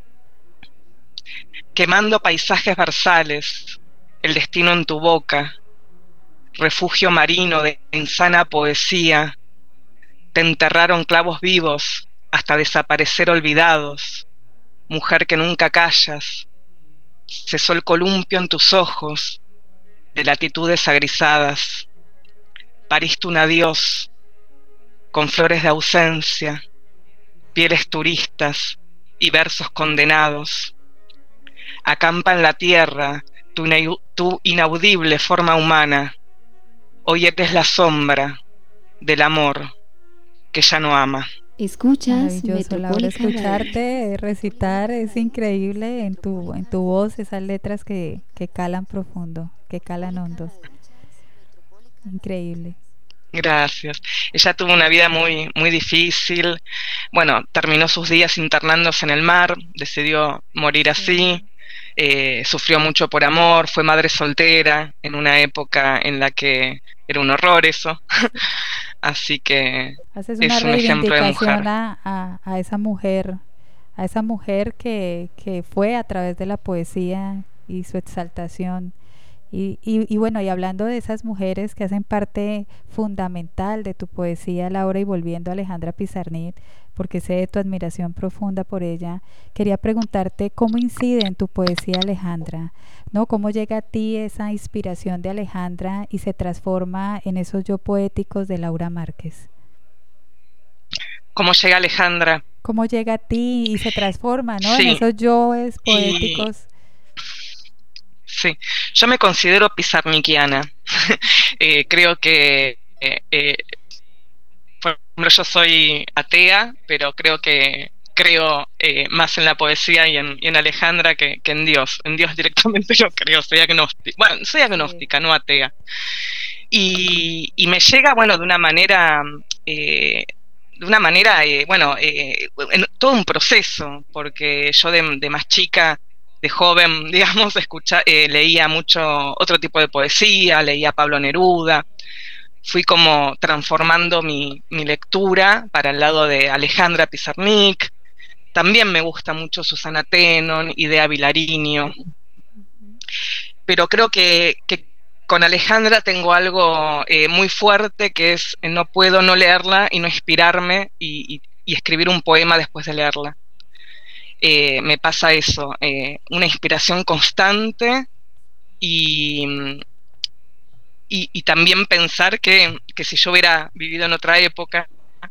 Quemando paisajes versales, el destino en tu boca, refugio marino de insana poesía, te enterraron clavos vivos hasta desaparecer olvidados, mujer que nunca callas, cesó el columpio en tus ojos, de latitudes agrisadas, pariste un adiós, con flores de ausencia, pieles turistas y versos condenados, acampa en la tierra tu, ina- tu inaudible forma humana, hoy eres la sombra del amor que ya no ama. Escuchas Maravilloso, Laura, Metropólica Radio. escucharte recitar es increíble en tu, en tu voz, esas letras que, que calan profundo, que calan hondo. Increíble. Gracias. Ella tuvo una vida muy, muy difícil. Bueno, terminó sus días internándose en el mar, decidió morir así. Eh, sufrió mucho por amor, fue madre soltera en una época en la que era un horror eso. Así que Haces una es un ejemplo de reivindicación mujer. a, a, a esa mujer, a esa mujer que, que fue a través de la poesía y su exaltación Y, y, y bueno, y hablando de esas mujeres que hacen parte fundamental de tu poesía, Laura, y volviendo a Alejandra Pizarnik, porque sé de tu admiración profunda por ella, quería preguntarte cómo incide en tu poesía Alejandra, ¿no? ¿Cómo llega a ti esa inspiración de Alejandra y se transforma en esos yo poéticos de Laura Márquez? ¿Cómo llega Alejandra? ¿Cómo llega a ti y se transforma, ¿no? Sí, En esos yoes y poéticos. sí, yo me considero pizarnikiana. eh, creo que, eh, eh, por ejemplo, yo soy atea, pero creo que creo eh, más en la poesía y en, y en Alejandra que, que en Dios. En Dios directamente yo creo, soy agnóstica. Bueno, soy Sí. agnóstica, no atea. Y, y me llega, bueno, de una manera, eh, de una manera, eh, bueno, eh, en todo un proceso, porque yo de, de más chica, de joven, digamos, escucha, eh, leía mucho otro tipo de poesía, leía a Pablo Neruda, fui como transformando mi, mi lectura para el lado de Alejandra Pizarnik. También me gusta mucho Susana Tenon, Idea Vilariño, pero creo que, que con Alejandra tengo algo eh, muy fuerte, que es eh, no puedo no leerla y no inspirarme y, y, y escribir un poema después de leerla. Eh, me pasa eso, eh, una inspiración constante y, y, y también pensar que, que si yo hubiera vivido en otra época,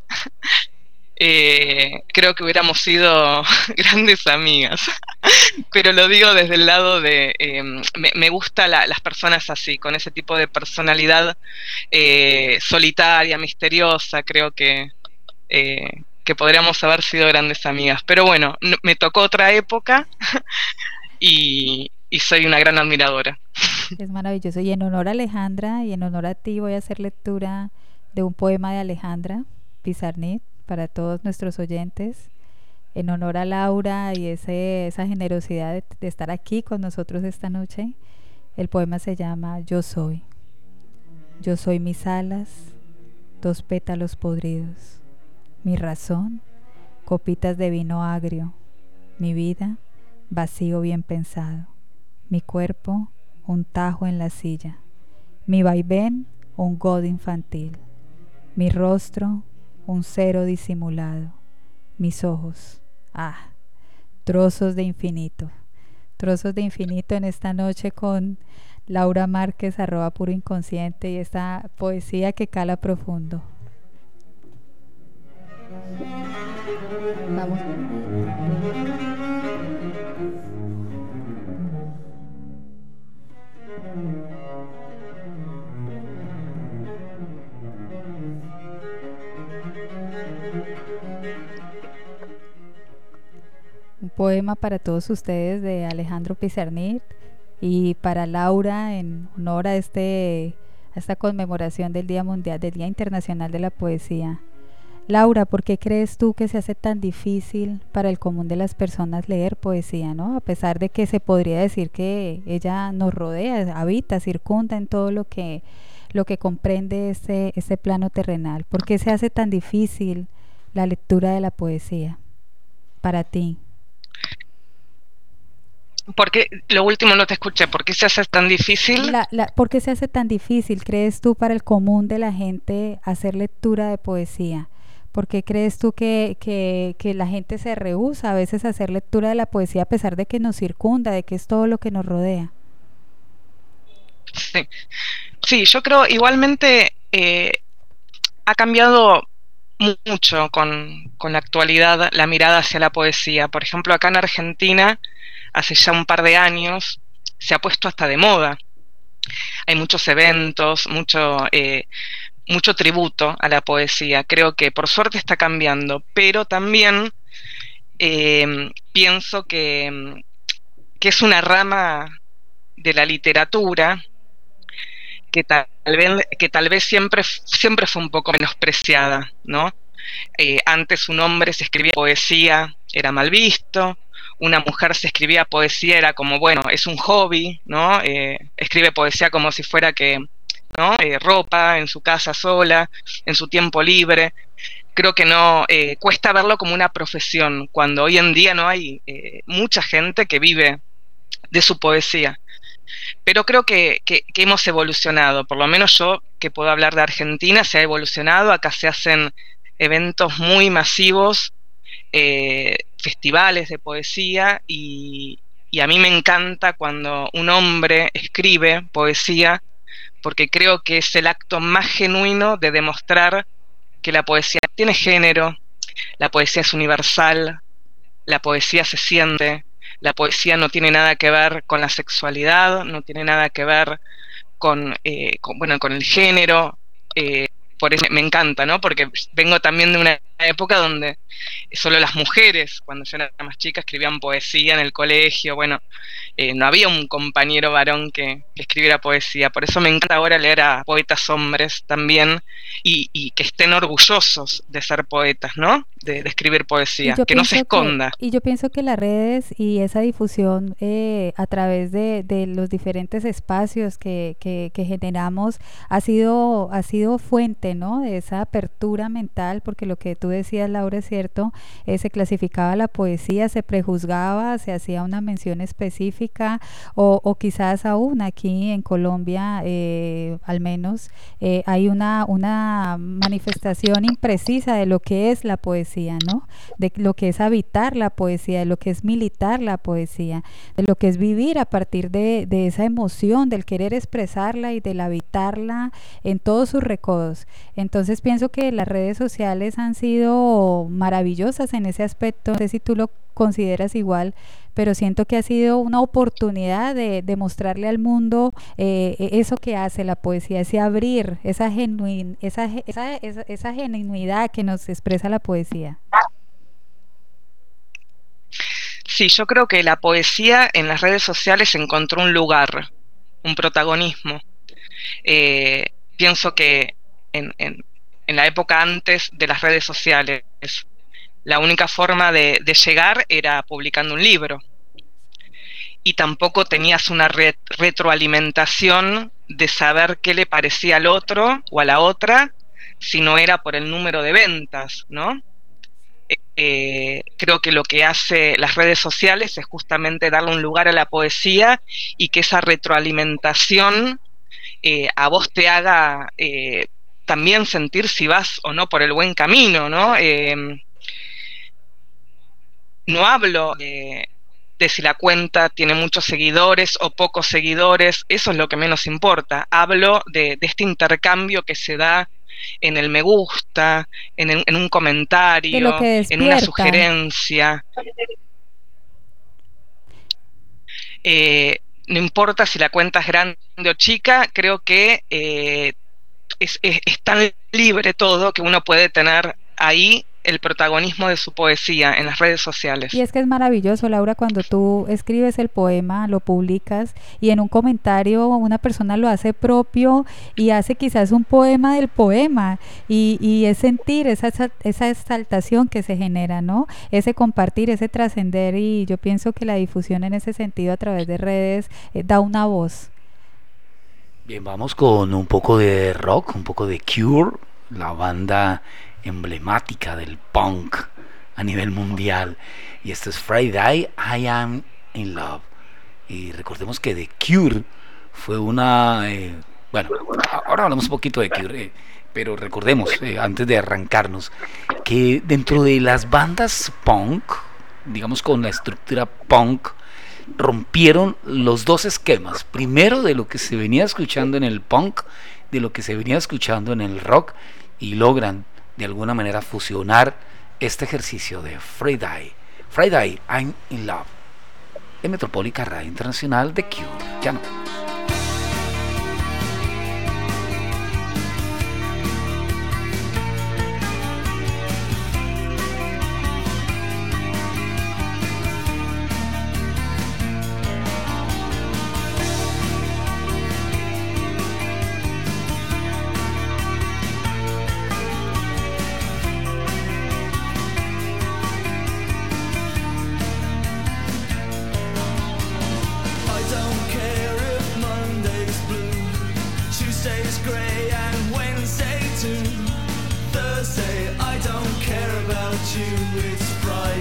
eh, creo que hubiéramos sido grandes amigas. Pero lo digo desde el lado de, eh, me, me gusta la, las personas así, con ese tipo de personalidad eh, solitaria, misteriosa, creo que, eh, que podríamos haber sido grandes amigas. Pero bueno, no, me tocó otra época y, y soy una gran admiradora. Es maravilloso. Y en honor a Alejandra y en honor a ti voy a hacer lectura de un poema de Alejandra Pizarnik para todos nuestros oyentes. En honor a Laura y ese, esa generosidad de, de estar aquí con nosotros esta noche. El poema se llama Yo soy. Yo soy mis alas, dos pétalos podridos. Mi razón, copitas de vino agrio. Mi vida, vacío bien pensado. Mi cuerpo, un tajo en la silla. Mi vaivén, un god infantil. Mi rostro, un cero disimulado. Mis ojos, ah, trozos de infinito. Trozos de infinito en esta noche con Laura Márquez, arroba puro inconsciente, y esta poesía que cala profundo. Vamos. Un poema para todos ustedes de Alejandro Pizarnik y para Laura en honor a, este, a esta conmemoración del Día Mundial, del Día Internacional de la Poesía. Laura, ¿por qué crees tú que se hace tan difícil para el común de las personas leer poesía, ¿no? A pesar de que se podría decir que ella nos rodea, habita, circunda en todo lo que, lo que comprende este, este plano terrenal. ¿Por qué se hace tan difícil la lectura de la poesía para ti? Porque lo último no te escuché, ¿por qué se hace tan difícil? La, la, ¿Por qué se hace tan difícil, crees tú, para el común de la gente hacer lectura de poesía? ¿Por qué crees tú que, que, que la gente se rehúsa a veces a hacer lectura de la poesía a pesar de que nos circunda, de que es todo lo que nos rodea? Sí, sí, yo creo igualmente eh, ha cambiado mucho con, con la actualidad la mirada hacia la poesía. Por ejemplo, acá en Argentina, hace ya un par de años, se ha puesto hasta de moda. Hay muchos eventos, mucho, eh, mucho tributo a la poesía. Creo que por suerte está cambiando, pero también eh, pienso que, que es una rama de la literatura que tal vez, que tal vez siempre, siempre fue un poco menospreciada, ¿no? Eh, antes un hombre se escribía poesía, era mal visto. Una mujer se escribía poesía, era como, bueno, es un hobby, ¿no? Eh, escribe poesía como si fuera que, ¿no? Eh, ropa, en su casa sola, en su tiempo libre. Creo que no, eh, cuesta verlo como una profesión, cuando hoy en día no hay eh, mucha gente que vive de su poesía. pero creo que, que, que hemos evolucionado, por lo menos yo que puedo hablar de Argentina, se ha evolucionado, acá se hacen eventos muy masivos, eh, festivales de poesía, y, y a mí me encanta cuando un hombre escribe poesía, porque creo que es el acto más genuino de demostrar que la poesía tiene género, la poesía es universal, la poesía se siente, la poesía no tiene nada que ver con la sexualidad, no tiene nada que ver con, eh, con bueno, con el género, eh, por eso me encanta, ¿no? Porque vengo también de una época donde solo las mujeres, cuando yo era más chica, escribían poesía en el colegio, bueno, eh, no había un compañero varón que, que escribiera poesía, por eso me encanta ahora leer a poetas hombres también, y, y que estén orgullosos de ser poetas, ¿no? De, de escribir poesía, que no se esconda. Que, y yo pienso que las redes y esa difusión eh, a través de, de los diferentes espacios que, que, que generamos ha sido, ha sido fuente, ¿no? De esa apertura mental, porque lo que tú decías, Laura, es cierto, eh, se clasificaba la poesía, se prejuzgaba, se hacía una mención específica, o, o quizás aún aquí en Colombia, eh, al menos, eh, hay una, una manifestación imprecisa de lo que es la poesía, ¿no? De lo que es habitar la poesía, de lo que es militar la poesía, de lo que es vivir a partir de, de esa emoción, del querer expresarla y del habitarla en todos sus recodos. Entonces pienso que las redes sociales han sido maravillosas en ese aspecto, no sé si tú lo consideras igual, pero siento que ha sido una oportunidad de, de mostrarle al mundo eh, eso que hace la poesía, ese abrir, esa, genuin, esa, esa, esa, esa genuinidad que nos expresa la poesía. Sí, yo creo que la poesía en las redes sociales encontró un lugar, un protagonismo. Eh, pienso que en, en, en la época antes de las redes sociales, la única forma de, de llegar era publicando un libro. Y tampoco tenías una re retroalimentación de saber qué le parecía al otro o a la otra, si no era por el número de ventas, ¿no? Eh, creo que lo que hace las redes sociales es justamente darle un lugar a la poesía y que esa retroalimentación eh, a vos te haga eh, también sentir si vas o no por el buen camino, ¿no? Eh, no hablo de, de si la cuenta tiene muchos seguidores o pocos seguidores, eso es lo que menos importa. Hablo de, de este intercambio que se da en el me gusta, en, el, en un comentario, en una sugerencia. Eh, no importa si la cuenta es grande o chica, creo que eh, es, es, es tan libre todo que uno puede tener ahí el protagonismo de su poesía en las redes sociales. Y es que es maravilloso, Laura, cuando tú escribes el poema, lo publicas y en un comentario una persona lo hace propio y hace quizás un poema del poema y, y es sentir esa, esa exaltación que se genera, ¿no? Ese compartir, ese trascender, y yo pienso que la difusión en ese sentido a través de redes eh, da una voz. Bien, vamos con un poco de rock, un poco de Cure, la banda emblemática del punk a nivel mundial, y esto es Friday, I Am in Love. Y recordemos que The Cure fue una eh, bueno, ahora hablamos un poquito de Cure, eh, pero recordemos eh, antes de arrancarnos que dentro de las bandas punk, digamos con la estructura punk, rompieron los dos esquemas, primero de lo que se venía escuchando en el punk, de lo que se venía escuchando en el rock, y logran de alguna manera fusionar este ejercicio de Friday, Friday, I'm in Love, en Metropólica Radio Internacional de Cure. Ya no.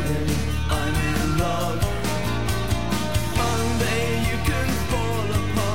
Monday you can fall apart.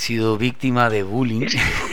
sido víctima de bullying,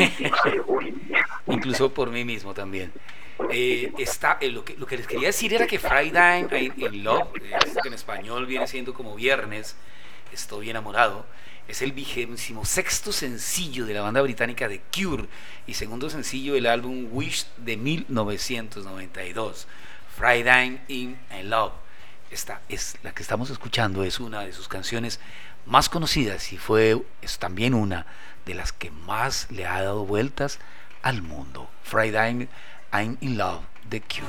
incluso por mí mismo también. Eh, está, eh, lo, que, lo que les quería decir era que Friday in Love, eh, que en español viene siendo como Viernes, Estoy enamorado, es el vigésimo sexto sencillo de la banda británica The Cure y segundo sencillo del álbum Wish de mil novecientos noventa y dos. Friday in Love, esta es la que estamos escuchando, es una de sus canciones más conocidas y fue es también una de las que más le ha dado vueltas al mundo. Friday I'm in Love, The Cure.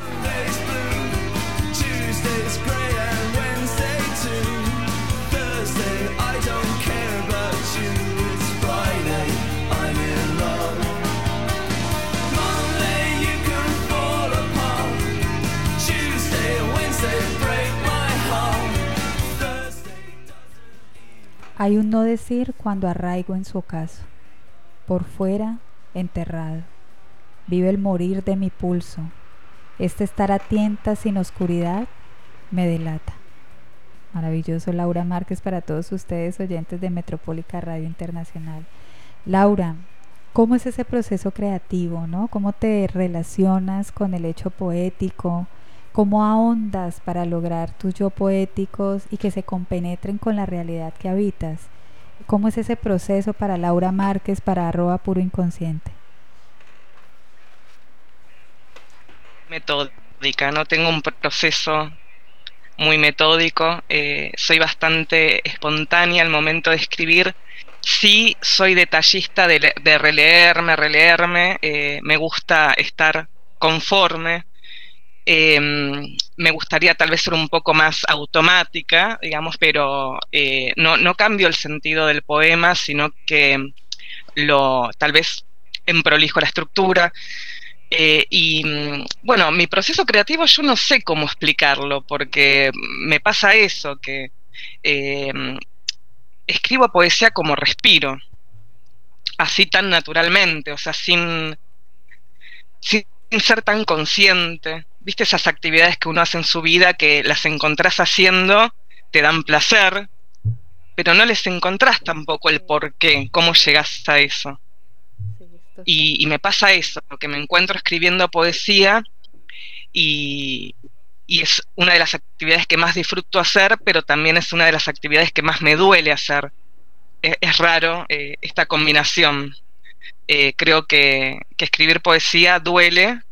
Hay un no decir cuando arraigo en su ocaso, por fuera enterrado. Vive el morir de mi pulso. Este estar a tientas sin oscuridad me delata. Maravilloso, Laura Márquez, para todos ustedes oyentes de Metropólica Radio Internacional. Laura, ¿cómo es ese proceso creativo, no? ¿Cómo te relacionas con el hecho poético? ¿Cómo ahondas para lograr tus yo poéticos y que se compenetren con la realidad que habitas? ¿Cómo es ese proceso para Laura Márquez, para arroba puro inconsciente? Metódica, no tengo un proceso muy metódico, eh, soy bastante espontánea al momento de escribir. Sí soy detallista de, de releerme, releerme, eh, me gusta estar conforme. Eh, me gustaría tal vez ser un poco más automática, digamos, pero eh, no, no cambio el sentido del poema, sino que lo tal vez emprolijo la estructura. Eh, y bueno, mi proceso creativo yo no sé cómo explicarlo, porque me pasa eso, que eh, escribo poesía como respiro, así tan naturalmente, o sea, sin, sin ser tan consciente. ¿Viste esas actividades que uno hace en su vida que las encontrás haciendo, te dan placer, pero no les encontrás tampoco el por qué, cómo llegás a eso? Y, y me pasa eso, que me encuentro escribiendo poesía y, y es una de las actividades que más disfruto hacer, pero también es una de las actividades que más me duele hacer. Es, es raro eh, esta combinación. Eh, creo que, que escribir poesía duele,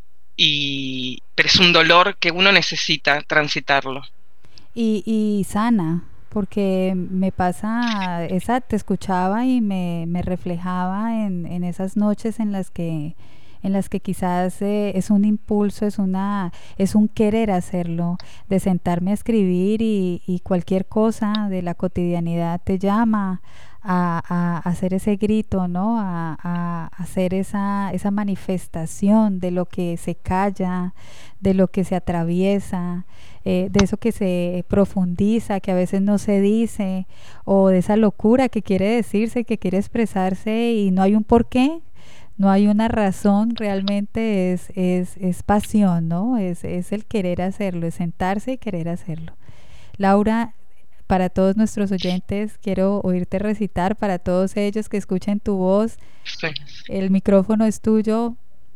y, pero es un dolor que uno necesita transitarlo. Y, y sana, porque me pasa, esa te escuchaba y me, me reflejaba en, en esas noches en las que en las que quizás eh, es un impulso, es una es un querer hacerlo, de sentarme a escribir y, y cualquier cosa de la cotidianidad te llama a, a, a hacer ese grito, ¿no? A, a hacer esa, esa manifestación de lo que se calla, de lo que se atraviesa, eh, de eso que se profundiza, que a veces no se dice, o de esa locura que quiere decirse, que quiere expresarse y no hay un porqué. No hay una razón, realmente es, es, es pasión, ¿no? Es, es el querer hacerlo, es sentarse y querer hacerlo. Laura, para todos nuestros oyentes, quiero oírte recitar, para todos ellos que escuchen tu voz, Sí. El micrófono es tuyo.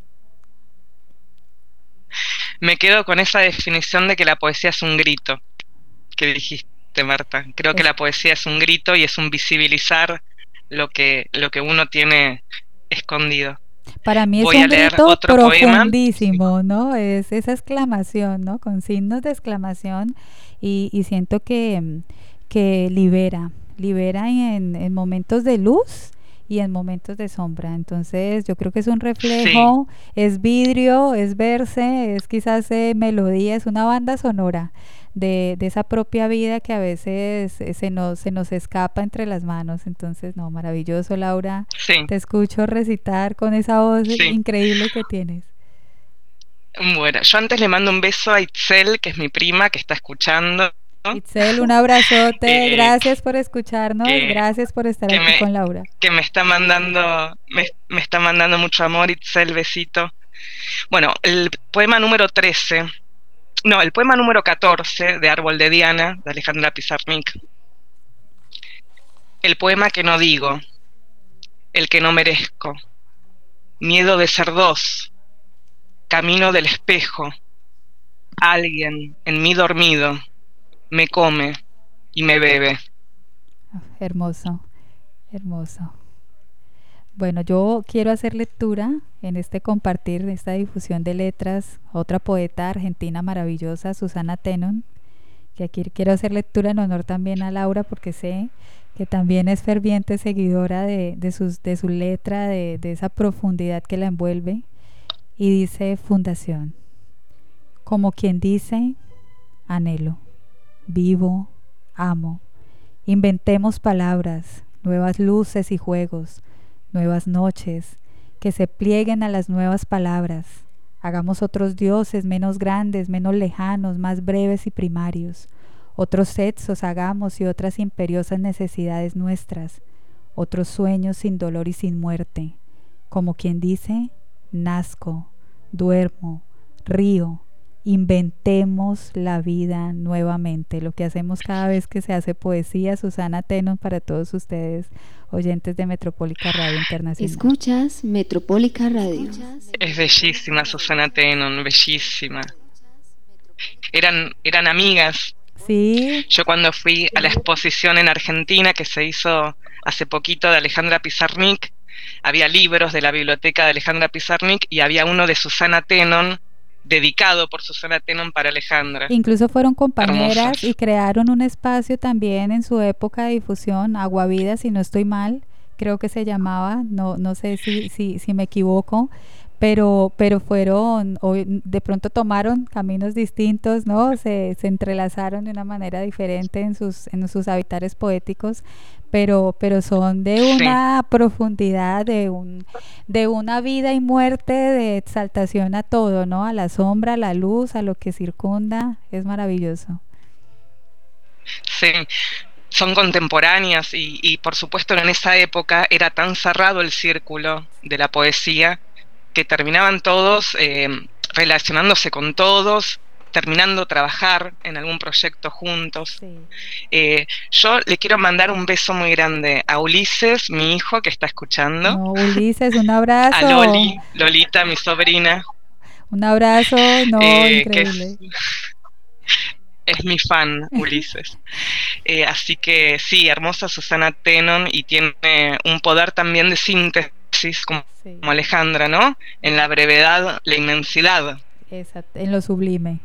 Me quedo con esa definición de que la poesía es un grito, que dijiste, Marta. Creo que la poesía es un grito y es un visibilizar lo que, lo que uno tiene escondido. Para mí es Voy un a leer grito otro profundísimo, poema. ¿no? Es esa exclamación, ¿no? Con signos de exclamación y, y siento que, que libera, libera en, en momentos de luz y en momentos de sombra. Entonces yo creo que es un reflejo, sí. Es vidrio, es verse, es quizás eh, melodía, es una banda sonora de, de esa propia vida que a veces eh, se nos, se nos escapa entre las manos. Entonces, no, maravilloso, Laura. Sí. Te escucho recitar con esa voz sí. increíble que tienes. Bueno, yo antes le mando un beso a Itzel, que es mi prima, que está escuchando. Itzel, un abrazote, eh, gracias por escucharnos, que, gracias por estar aquí me, con Laura. Que me está mandando, me, me está mandando mucho amor, Itzel, besito. Bueno, el poema número trece, no, el poema número catorce de Árbol de Diana, de Alejandra Pizarnik. El poema que no digo. el que no merezco, miedo de ser dos, camino del espejo, alguien en mí dormido me come y me bebe. Hermoso, hermoso. Bueno, yo quiero hacer lectura en este compartir, en esta difusión de letras, otra poeta argentina maravillosa, Susana Tenon, que aquí quiero hacer lectura en honor también a Laura, porque sé que también es ferviente seguidora de, de, sus, de su letra, de, de esa profundidad que la envuelve, y dice: Fundación, como quien dice, anhelo, vivo, amo, inventemos palabras, nuevas luces y juegos, nuevas noches, que se plieguen a las nuevas palabras. Hagamos otros dioses menos grandes, menos lejanos, más breves y primarios. Otros sexos hagamos y otras imperiosas necesidades nuestras. Otros sueños sin dolor y sin muerte. Como quien dice, nazco, duermo, río. Inventemos la vida nuevamente, lo que hacemos cada vez que se hace poesía. Susana Tenon, para todos ustedes, oyentes de Metropólica Radio Internacional. Escuchas Metropólica Radio. Es bellísima Susana Tenon, bellísima. Eran, eran amigas. Sí. Yo cuando fui a la exposición en Argentina que se hizo hace poquito de Alejandra Pizarnik, había libros de la biblioteca de Alejandra Pizarnik y había uno de Susana Tenon, dedicado por Susana Tenon para Alejandra. Incluso fueron compañeras. Hermosas. Y crearon un espacio también en su época de difusión, Aguavida, si no estoy mal, creo que se llamaba, no, no sé si, si, si me equivoco, pero, pero fueron, o de pronto tomaron caminos distintos, ¿no? Se, se entrelazaron de una manera diferente en sus, en sus habitares poéticos, pero, pero son de una sí. profundidad, de un, de una vida y muerte, de exaltación a todo, ¿no? A la sombra, a la luz, a lo que circunda. Es maravilloso. Sí, son contemporáneas y, y por supuesto en esa época era tan cerrado el círculo de la poesía que terminaban todos eh, relacionándose con todos, terminando trabajar en algún proyecto juntos. Sí. Eh, yo le quiero mandar un beso muy grande a Ulises, mi hijo, que está escuchando. No, Ulises, un abrazo. A Loli, Lolita, mi sobrina. Un abrazo, no, eh, increíble. Que es, es mi fan, Ulises. eh, así que sí, hermosa Susana Tenon, y tiene un poder también de síntesis, como, sí. como Alejandra, ¿no? En la brevedad, la inmensidad. Exacto, en lo sublime.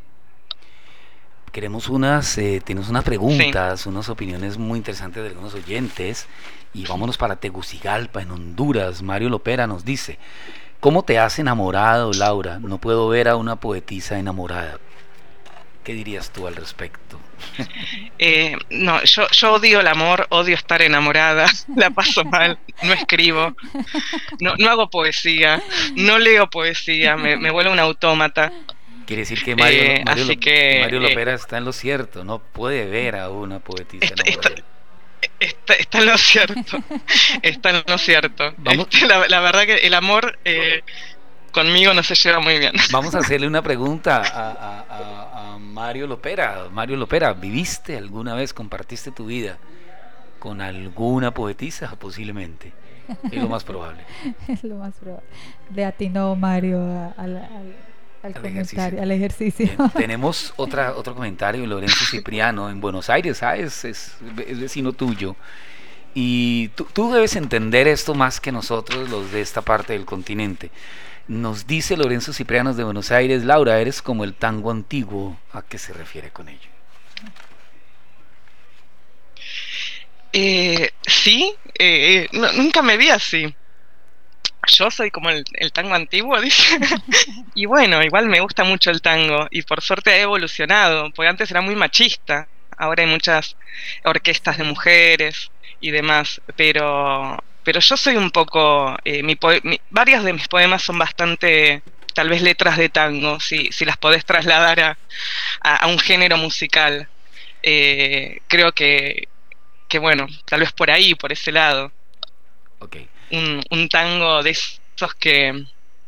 Queremos unas, eh, tenemos unas preguntas, sí. unas opiniones muy interesantes de algunos oyentes, y vámonos para Tegucigalpa, en Honduras. Mario Lopera nos dice: ¿cómo te has enamorado, Laura? No puedo ver a una poetisa enamorada. ¿Qué dirías tú al respecto? Eh, no, yo, yo odio el amor, odio estar enamorada, la paso mal, no escribo, no, no hago poesía, no leo poesía, me, me vuelvo un autómata. Quiere decir que Mario, eh, Mario, así que, Mario Lopera eh, está en lo cierto, no puede ver a una poetisa está, enamorada. Está, está, está en lo cierto, está en lo cierto. Vamos, este, la, la verdad que el amor eh, conmigo no se lleva muy bien. Vamos a hacerle una pregunta a, a, a, a Mario Lopera. Mario Lopera, ¿viviste alguna vez, compartiste tu vida con alguna poetisa? Posiblemente. Es lo más probable. Es lo más probable. Le atinó Mario a, a la, al, al, al comentario, ejercicio. al ejercicio. Bien, tenemos otra, otro comentario de Lorenzo Cipriano en Buenos Aires, ¿sabes? Es, es vecino tuyo. Y tú, tú debes entender esto más que nosotros, los de esta parte del continente. Nos dice Lorenzo Cipriano de Buenos Aires: Laura, eres como el tango antiguo. ¿A qué se refiere con ello? Eh, sí, eh, no, nunca me vi así. Yo soy como el, el tango antiguo, dice. Y bueno, igual me gusta mucho el tango, y por suerte ha evolucionado, porque antes era muy machista. Ahora hay muchas orquestas de mujeres y demás, pero... Pero yo soy un poco, eh, mi poe- mi, varios de mis poemas son bastante, tal vez letras de tango, si, si las podés trasladar a, a, a un género musical. Eh, creo que, que, bueno, tal vez por ahí, por ese lado. Okay. Un, un tango de esos que...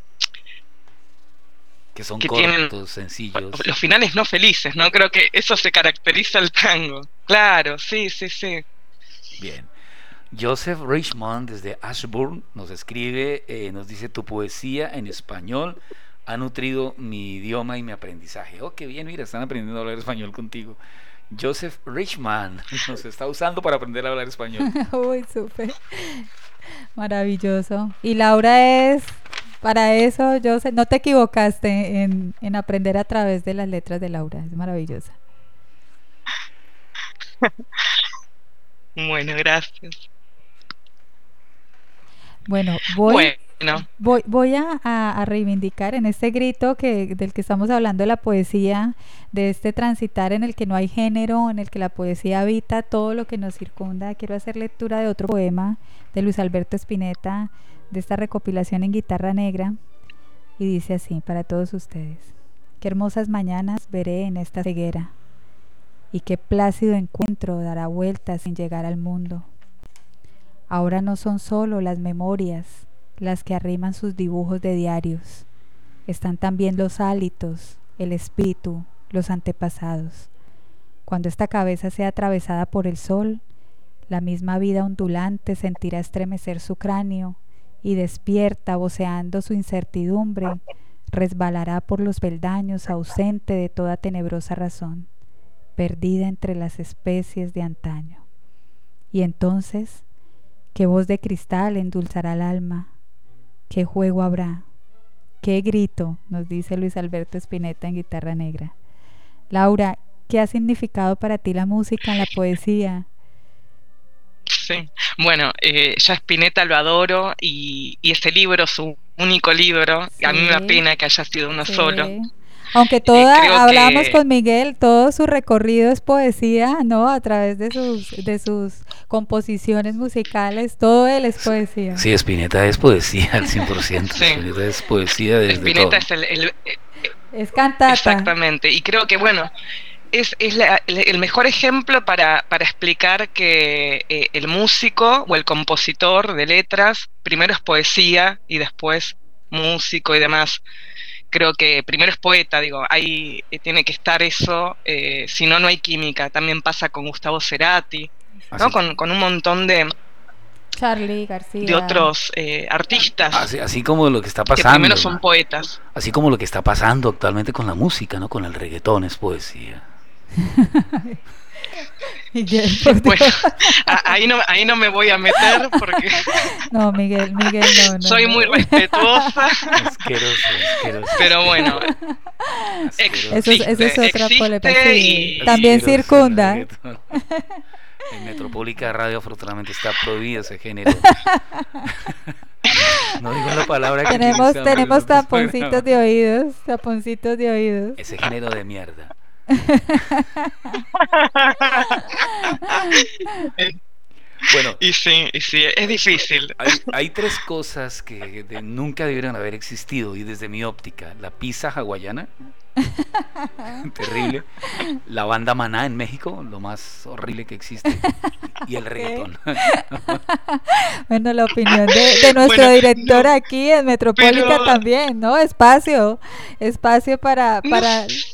Que son que cortos, tienen sencillos. Los finales no felices, ¿no? Creo que eso se caracteriza al tango. Claro, sí, sí, sí. Bien. Joseph Richmond desde Ashburn nos escribe, eh, nos dice: tu poesía en español ha nutrido mi idioma y mi aprendizaje. Oh, qué bien, mira, están aprendiendo a hablar español contigo. Joseph Richmond nos está usando para aprender a hablar español. Uy, súper. Maravilloso. Y Laura es, para eso, Joseph, no te equivocaste en, en aprender a través de las letras de Laura. Es maravillosa. Bueno, gracias. Bueno, voy, bueno. voy, voy a, a, a reivindicar en este grito que, del que estamos hablando, de la poesía, de este transitar en el que no hay género, en el que la poesía habita todo lo que nos circunda. Quiero hacer lectura de otro poema de Luis Alberto Spinetta, de esta recopilación en Guitarra Negra, y dice así, para todos ustedes: qué hermosas mañanas veré en esta ceguera, y qué plácido encuentro dará vueltas sin llegar al mundo. Ahora no son solo las memorias las que arriman sus dibujos de diarios, están también los hálitos, el espíritu, los antepasados. Cuando esta cabeza sea atravesada por el sol, la misma vida ondulante sentirá estremecer su cráneo y despierta, voceando su incertidumbre, resbalará por los peldaños ausente de toda tenebrosa razón, perdida entre las especies de antaño. Y entonces, ¿qué voz de cristal endulzará el alma? ¿Qué juego habrá? ¿Qué grito?, nos dice Luis Alberto Spinetta en Guitarra Negra. Laura, ¿qué ha significado para ti la música en la poesía? Sí, bueno, eh, ya Spinetta lo adoro y, y ese libro, su único libro, sí. A mí me da pena que haya sido uno sí. solo. Aunque toda, eh, hablamos que... con Miguel, todo su recorrido es poesía, ¿no? A través de sus de sus composiciones musicales, todo él es poesía. Sí, Spinetta es poesía al cien por ciento. Sí. Spinetta es poesía desde Spinetta todo. es el, el, el es cantata. Exactamente, y creo que bueno, es, es la, el, el mejor ejemplo para, para explicar que eh, el músico o el compositor de letras primero es poesía y después músico y demás. Creo que primero es poeta, digo, ahí eh, tiene que estar eso, eh, si no, no hay química. También pasa con Gustavo Cerati, ¿no? Con, con un montón de... Charly García. De otros eh, artistas. Así, así como lo que está pasando. Que primero son poetas. Así como lo que está pasando actualmente con la música, ¿no? Con el reggaetón es poesía. Miguel, bueno, ahí no, ahí no me voy a meter porque no, Miguel, Miguel, no, no soy no. muy respetuosa. Asqueroso, asqueroso. Pero bueno, existe, eso, eso es otra polémica. Sí. Y... También circunda. En Metropólica Radio afortunadamente está prohibido ese género. No digo la palabra que tenemos tenemos taponcitos de oídos, taponcitos de oídos. Ese género de mierda. Bueno, y sí, y sí, es difícil. Hay, hay tres cosas que de, nunca debieron haber existido, y desde mi óptica: la pizza hawaiana, terrible; la banda Maná en México, lo más horrible que existe; y el reggaetón. Bueno, la opinión de, de nuestro bueno, director no, aquí en Metropólica pero... también, ¿no? Espacio, espacio para... para... No,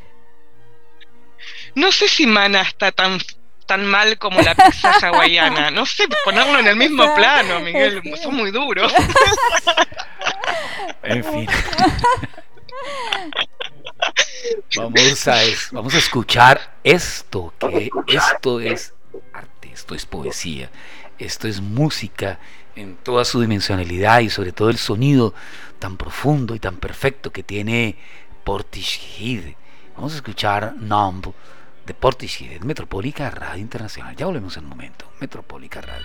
no sé si Maná está tan tan mal como la pizza hawaiana. No sé, ponerlo en el mismo o sea, plano, Miguel, es que... son muy duros. En fin. Vamos a, es, vamos a escuchar esto, que esto es arte, esto es poesía, esto es música en toda su dimensionalidad y sobre todo el sonido tan profundo y tan perfecto que tiene Portishead. Vamos a escuchar Numb de Portishead, Metropólica Radio Internacional. Ya volvemos en un momento. Metropólica Radio.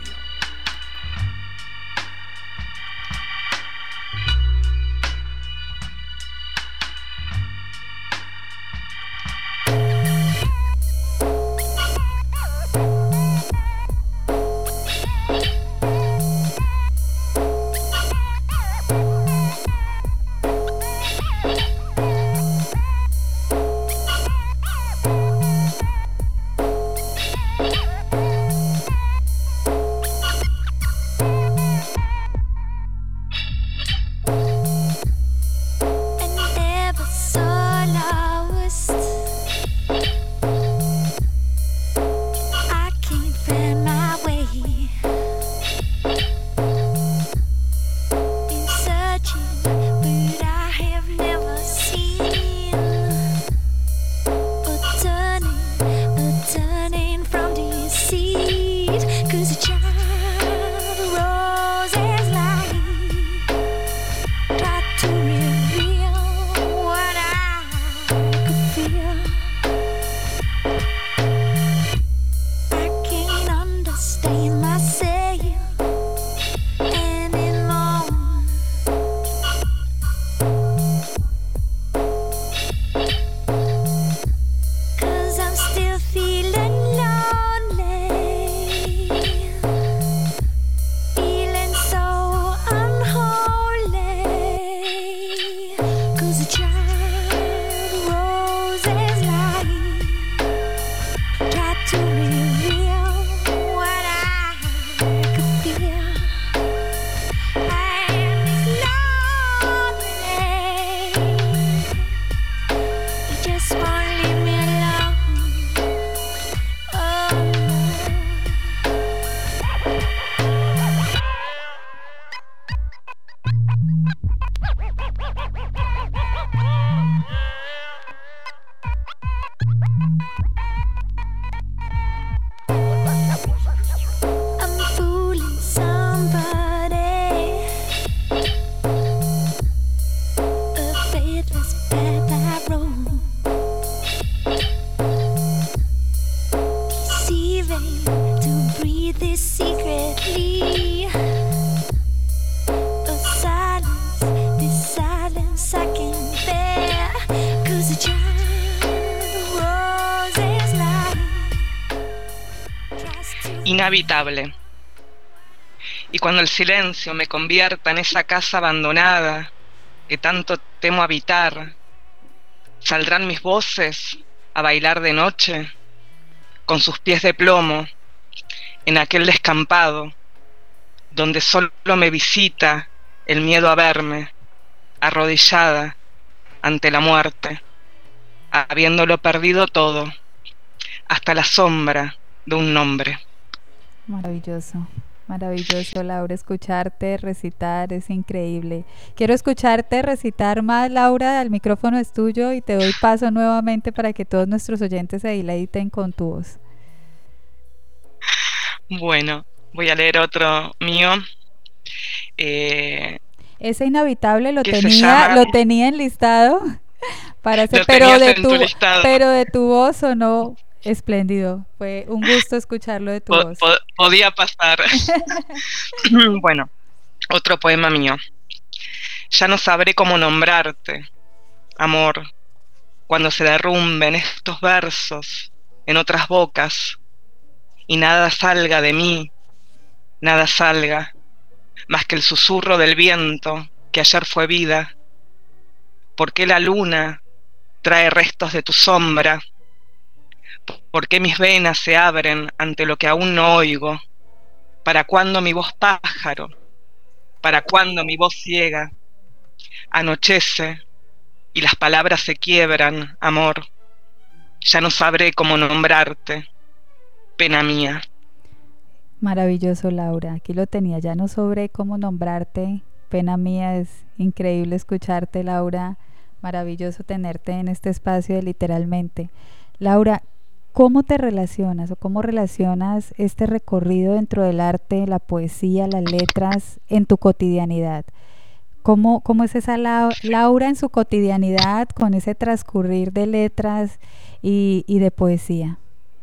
inhabitable. Y cuando el silencio me convierta en esa casa abandonada que tanto temo habitar, saldrán mis voces a bailar de noche con sus pies de plomo en aquel descampado donde solo me visita el miedo a verme arrodillada ante la muerte, habiéndolo perdido todo, hasta la sombra de un nombre. Maravilloso, maravilloso, Laura, escucharte recitar es increíble. Quiero escucharte recitar más, Laura, el micrófono es tuyo y te doy paso nuevamente para que todos nuestros oyentes se deleiten con tu voz. Bueno, voy a leer otro mío. Eh, Ese inhabitable lo ¿qué se tenía, llama? lo tenía enlistado para hacer, Lo pero tenías de en tu, tu listado. pero de tu voz sonó espléndido. Fue un gusto escucharlo de tu po- voz. po- podía pasar. Bueno, otro poema mío. Ya no sabré cómo nombrarte, amor, cuando se derrumben estos versos en otras bocas y nada salga de mí, nada salga, más que el susurro del viento que ayer fue vida. ¿Por qué la luna trae restos de tu sombra? ¿Por qué mis venas se abren ante lo que aún no oigo? ¿Para cuándo mi voz pájaro? ¿Para cuándo mi voz ciega? Anochece y las palabras se quiebran, amor. Ya no sabré cómo nombrarte, pena mía. Maravilloso, Laura. Aquí lo tenía, ya no sobre cómo nombrarte. Pena mía, es increíble escucharte, Laura. Maravilloso tenerte en este espacio de Literalmente. Laura, ¿cómo te relacionas o cómo relacionas este recorrido dentro del arte, la poesía, las letras en tu cotidianidad? ¿Cómo, cómo es esa la, Laura en su cotidianidad con ese transcurrir de letras y, y de poesía?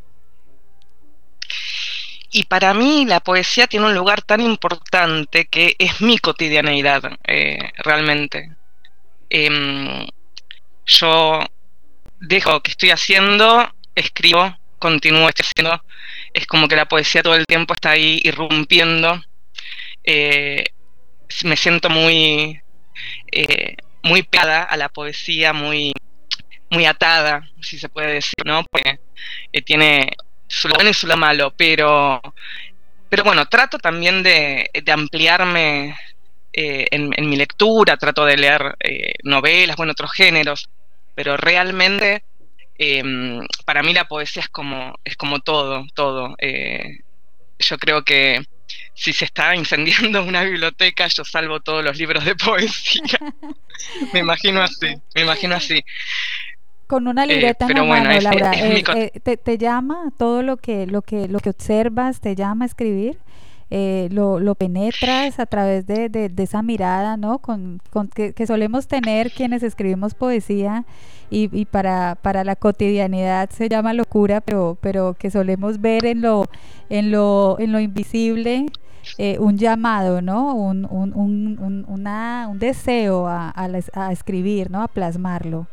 Y para mí la poesía tiene un lugar tan importante que es mi cotidianeidad, eh, realmente. Eh, yo dejo lo que estoy haciendo, escribo, continúo estoy haciendo. Es como que la poesía todo el tiempo está ahí irrumpiendo. Eh, me siento muy, eh, muy pegada a la poesía, muy, muy atada, si se puede decir, ¿no? Porque eh, tiene su lado bueno y su lado malo, pero, pero bueno, trato también de, de ampliarme eh, en, en mi lectura, trato de leer eh, novelas, bueno, otros géneros, pero realmente eh, para mí la poesía es como, es como todo, todo. Eh, yo creo que si se está incendiando una biblioteca, yo salvo todos los libros de poesía. Me imagino así, me imagino así. Con una libreta Eh, en la pero bueno, mano, es- Laura, es mi eh, co- eh, te, te llama todo lo que, lo que, lo que observas, te llama a escribir, eh, lo, lo penetras a través de, de, de esa mirada, ¿no? Con, con que, que solemos tener quienes escribimos poesía y, y para, para la cotidianidad se llama locura, pero, pero que solemos ver en lo, en lo, en lo invisible. Eh, un llamado, ¿no? Un, un, un, un, una, un deseo a, a, la- a escribir, ¿no? A plasmarlo.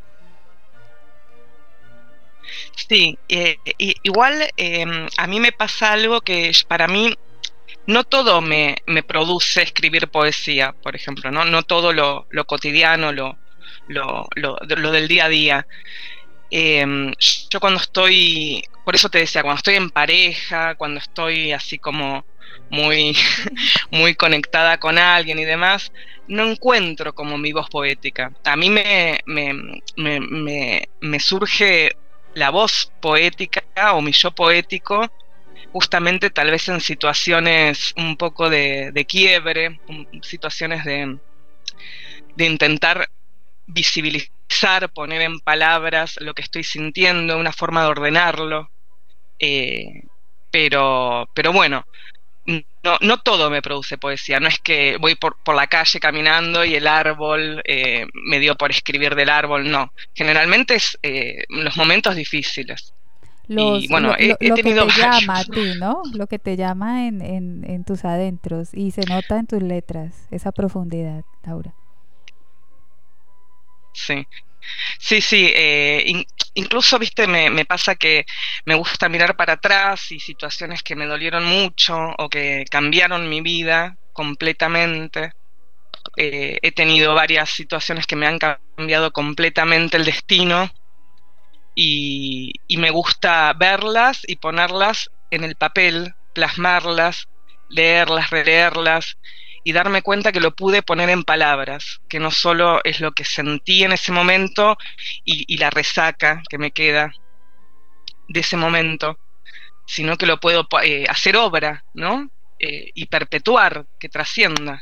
Sí, eh, i- igual eh, a mí me pasa algo que es- para mí no todo me, me produce escribir poesía, por ejemplo, no, no todo lo, lo cotidiano, lo, lo, lo, lo del día a día. Eh, yo cuando estoy, por eso te decía, cuando estoy en pareja, cuando estoy así como muy, muy conectada con alguien y demás, no encuentro como mi voz poética. A mí me, me, me, me, me surge la voz poética o mi yo poético justamente tal vez en situaciones un poco de, de quiebre, un- situaciones de, de intentar visibilizar, poner en palabras lo que estoy sintiendo, una forma de ordenarlo. eh, pero, pero bueno, no, no todo me produce poesía, no es que voy por, por la calle caminando y el árbol eh, me dio por escribir del árbol, no. Generalmente es eh, los momentos difíciles. Y Los, bueno, lo, he, lo, he lo que tenido te llama a varios. ti, ¿no? Lo que te llama en, en, en tus adentros y se nota en tus letras, esa profundidad, Laura. Sí. Sí, sí, eh, in- incluso, viste, me, me pasa que me gusta mirar para atrás y situaciones que me dolieron mucho o que cambiaron mi vida completamente. Eh, he tenido varias situaciones que me han cambiado completamente el destino y, y me gusta verlas y ponerlas en el papel, plasmarlas, leerlas, releerlas y darme cuenta que lo pude poner en palabras, que no solo es lo que sentí en ese momento y, y la resaca que me queda de ese momento, sino que lo puedo eh, hacer obra, ¿no? Eh, y perpetuar, que trascienda.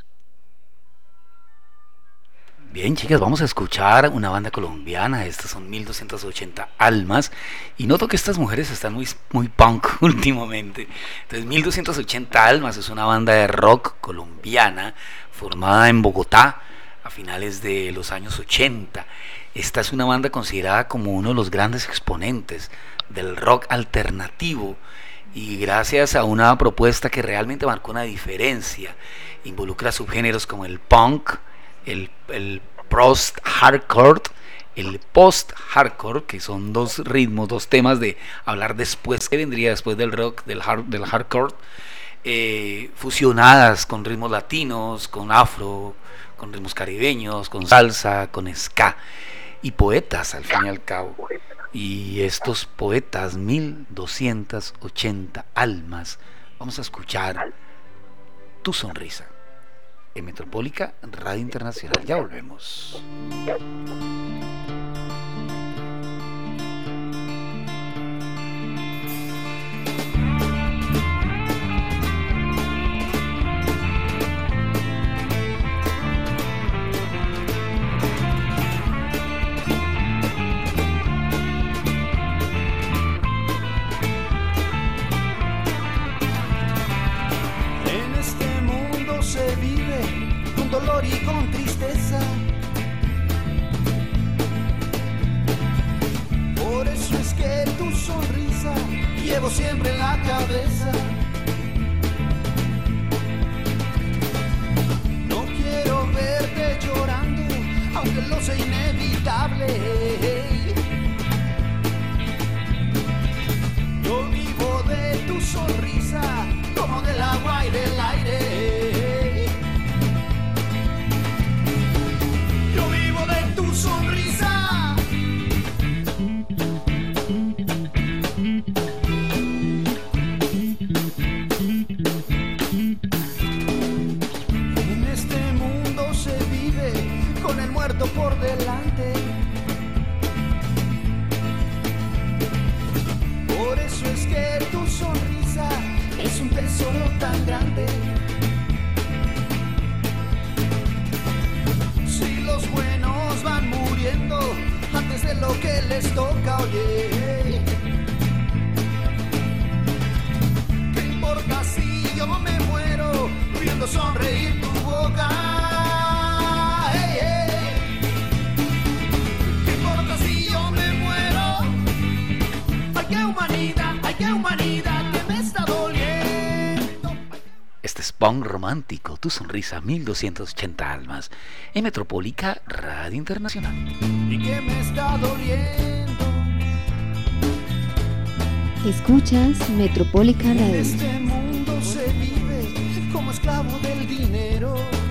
Bien, chicas, vamos a escuchar una banda colombiana. Estas son mil doscientas ochenta Almas. Y noto que estas mujeres están muy, muy punk últimamente. Entonces, mil doscientas ochenta Almas es una banda de rock colombiana formada en Bogotá a finales de los años ochenta. Esta es una banda considerada como uno de los grandes exponentes del rock alternativo. Y gracias a una propuesta que realmente marcó una diferencia, involucra subgéneros como el punk, el, el post-hardcore, el post-hardcore, que son dos ritmos, dos temas de hablar después, que vendría después del rock, del, hard, del hardcore, eh, fusionadas con ritmos latinos, con afro, con ritmos caribeños, con salsa, con ska, y poetas al fin y al cabo. Y estos poetas, mil doscientas ochenta almas, vamos a escuchar Tu Sonrisa en Metropólica Radio Internacional. Ya volvemos. Dolor y con tristeza. Por eso es que tu sonrisa llevo siempre en la cabeza. No quiero verte llorando, aunque lo sea inevitable. Yo vivo de tu sonrisa, como del agua y del aire. Sonrisa. En este mundo se vive con el muerto por delante. Por eso es que tu sonrisa es un tesoro tan grande. Si los buenos van muriendo antes de lo que les toca, oye, ¿qué importa si yo me muero viendo sonreír tu boca? Hey, hey. ¿Qué importa si yo me muero? Ay, qué humanidad, ay, qué humanidad que me está doliendo. Este es punk romántico, Tu Sonrisa, mil doscientas ochenta almas, en Metropólica Radio Internacional. Y que me está doliendo. Escuchas Metropólica Radio. En este mundo se vive como esclavo del dinero.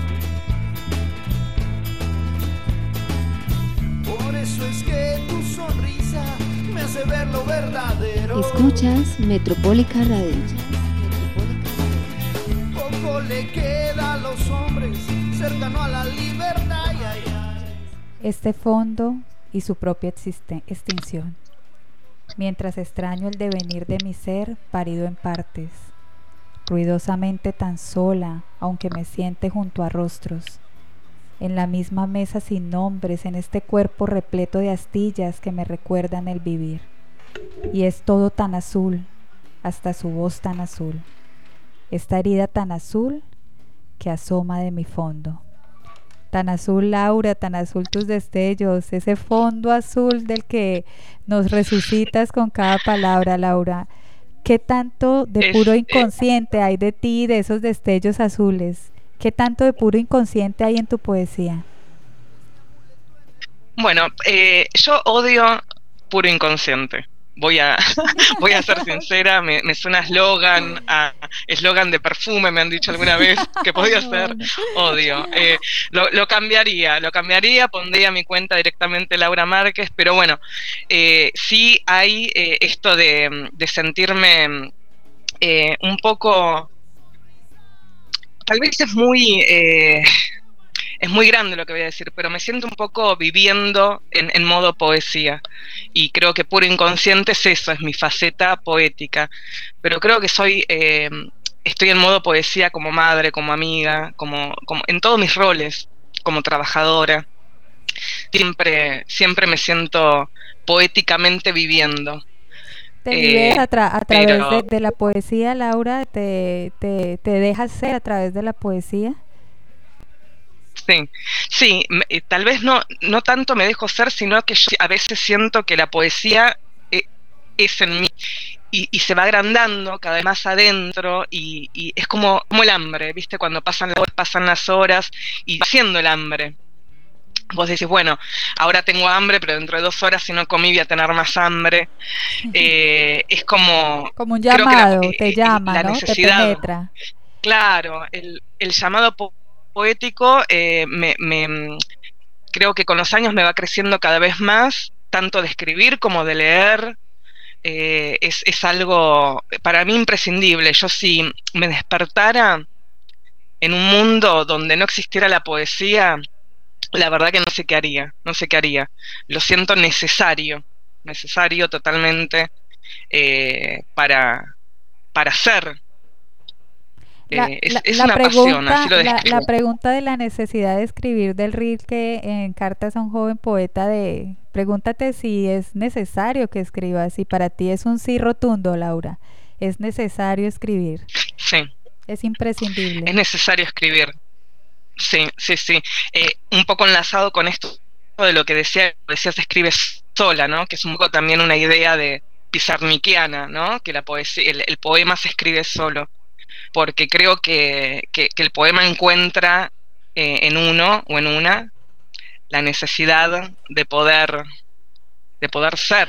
Por eso es que tu sonrisa me hace ver lo verdadero. Escuchas Metropólica Radio. Poco le queda a los hombres cercano a la libertad. Ay, ay, ay. Este fondo y su propia existen- extinción. Mientras extraño el devenir de mi ser parido en partes, ruidosamente tan sola, aunque me siente junto a rostros, en la misma mesa sin nombres, en este cuerpo repleto de astillas que me recuerdan el vivir. Y es todo tan azul, hasta su voz tan azul, esta herida tan azul que asoma de mi fondo. Tan azul, Laura, tan azul tus destellos, ese fondo azul del que nos resucitas con cada palabra, Laura. ¿Qué tanto de puro inconsciente hay de ti, de esos destellos azules? ¿Qué tanto de puro inconsciente hay en tu poesía? Bueno, eh, yo odio puro inconsciente. Voy a, voy a ser sincera, me, me suena eslogan, a eslogan de perfume, me han dicho alguna vez que podía No, ser bueno. odio. Eh, lo, lo cambiaría, lo cambiaría, pondría mi cuenta directamente Laura Márquez, pero bueno, eh, sí hay eh, esto de, de sentirme eh, un poco, tal vez es muy... Eh, es muy grande lo que voy a decir, pero me siento un poco viviendo en, en modo poesía. Y creo que puro inconsciente es eso, es mi faceta poética. Pero creo que soy, eh, estoy en modo poesía como madre, como amiga, como, como en todos mis roles, como trabajadora. Siempre, siempre me siento poéticamente viviendo. Te vives Eh, a, tra- a través de, pero de la poesía, Laura, te, te, te dejas ser a través de la poesía. sí, sí, me- eh, tal vez no, no tanto me dejo ser, sino que yo a veces siento que la poesía eh, es en mí y, y se va agrandando cada vez más adentro y, y es como, como el hambre, ¿viste? Cuando pasan las horas, pasan las horas y va siendo el hambre. Vos decís, bueno, ahora tengo hambre, pero dentro de dos horas si no comí voy a tener más hambre. Eh, es como, Como un creo que la, llamado, te eh, eh, llama, la ¿no? Te necesidad, penetra. claro, el, el llamado po- poético eh, me, me, creo que con los años me va creciendo cada vez más, tanto de escribir como de leer. Eh, es, es algo para mí imprescindible. Yo si me despertara en un mundo donde no existiera la poesía, la verdad que no sé qué haría, no sé qué haría. Lo siento necesario, necesario totalmente eh, para, para ser. La, Eh, es, la, es la una pasión, así pregunta, lo la, la describo. pregunta de la necesidad de escribir del Rilke en Cartas a un joven poeta de pregúntate si es necesario que escribas, si para ti es un sí rotundo, Laura. Es necesario escribir, Sí, es es imprescindible. necesario escribir. Sí, sí, sí. Eh, un poco enlazado con esto de lo que decía, decías escribes sola, ¿no? Que es un poco también una idea de pizarniquiana, ¿no? Que la poesía, el, el poema se escribe solo, porque creo que, que, que el poema encuentra eh, en uno o en una la necesidad de poder, de poder ser.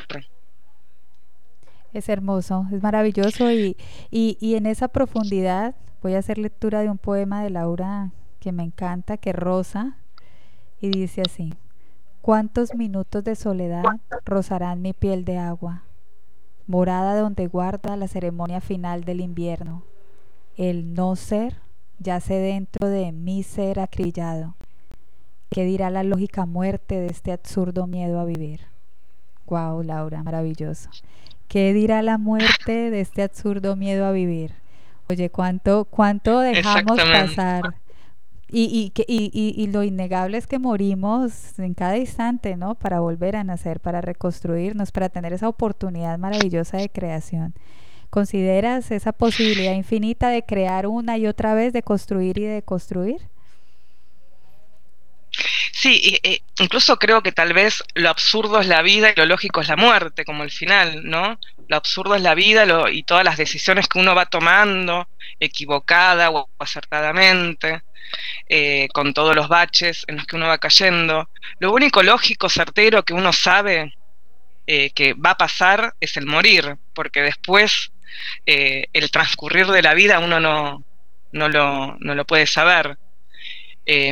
Es hermoso, es maravilloso y, y, y en esa profundidad voy a hacer lectura de un poema de Laura que me encanta, que rosa, y dice así: ¿cuántos minutos de soledad rozarán mi piel de agua, morada donde guarda la ceremonia final del invierno? El no ser yace dentro de mi ser acrillado. ¿Qué dirá la lógica muerte de este absurdo miedo a vivir? Wow, Laura, maravilloso. ¿Qué dirá la muerte de este absurdo miedo a vivir? Oye, ¿cuánto, cuánto dejamos Exactamente. pasar? Y, y, que- y, y, y lo innegable es que morimos en cada instante, ¿no? Para volver a nacer, para reconstruirnos, para tener esa oportunidad maravillosa de creación. ¿Consideras esa posibilidad infinita de crear una y otra vez, de construir y de construir? Sí, y, e, incluso creo que tal vez lo absurdo es la vida y lo lógico es la muerte, como el final, ¿no? Lo absurdo es la vida lo, y todas las decisiones que uno va tomando, equivocada o acertadamente, eh, con todos los baches en los que uno va cayendo. Lo único lógico, certero que uno sabe eh, que va a pasar es el morir, porque después eh, el transcurrir de la vida uno no, no, lo, no lo puede saber. Eh,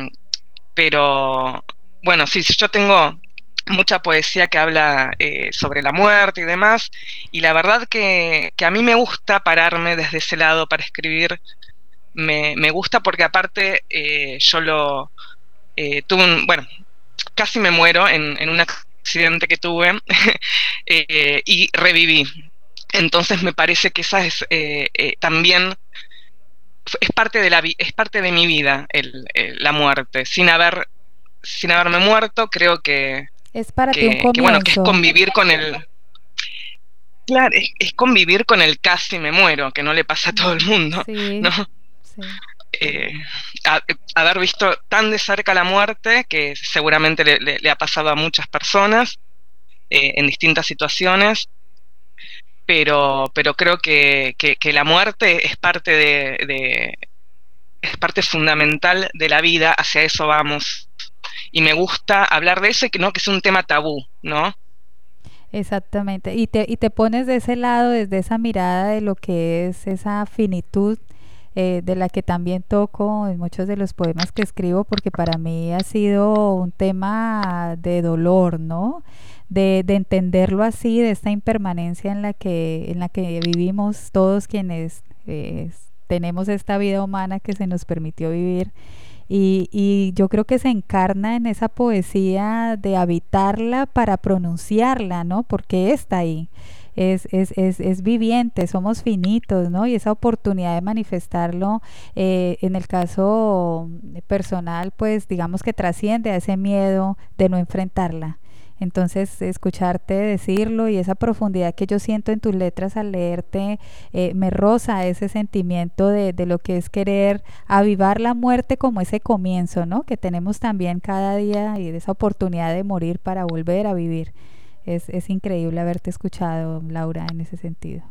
pero bueno, sí, yo tengo mucha poesía que habla eh, sobre la muerte y demás, y la verdad que, que a mí me gusta pararme desde ese lado para escribir, me, me gusta porque aparte eh, yo lo eh, tuve un, bueno, casi me muero en, en un accidente que tuve eh, y reviví. Entonces me parece que esa es eh, eh, también es parte de la es parte de mi vida el, el, la muerte. Sin haber sin haberme muerto, creo que, Es para ti un que, que bueno, que es comienzo. convivir con el claro, es, es convivir con el casi me muero, que no le pasa a todo el Mm, mundo, ¿no? sí, sí. Eh, a, haber visto tan de cerca la muerte, que seguramente le, le, le ha pasado a muchas personas eh, en distintas situaciones, pero, pero creo que, que, que la muerte es parte de, de, es parte fundamental de la vida, hacia eso vamos. y me gusta hablar de eso y que no que sea un tema tabú, ¿no? Exactamente, y te, y te pones de ese lado, desde esa mirada de lo que es esa finitud, eh, de la que también toco en muchos de los poemas que escribo, porque para mí ha sido un tema de dolor, ¿no? De, de entenderlo así, de esta impermanencia en la que, en la que vivimos todos quienes eh, tenemos esta vida humana que se nos permitió vivir. Y, y yo creo que se encarna en esa poesía de habitarla para pronunciarla, ¿no? Porque está ahí, es, es, es, es viviente, somos finitos, ¿no? Y esa oportunidad de manifestarlo, eh, en el caso personal, pues digamos que trasciende a ese miedo de no enfrentarla. Entonces, escucharte decirlo y esa profundidad que yo siento en tus letras al leerte, eh, me roza ese sentimiento de, de lo que es querer avivar la muerte como ese comienzo, ¿no? Que tenemos también cada día, y de esa oportunidad de morir para volver a vivir. Es, es increíble haberte escuchado, Laura, en ese sentido.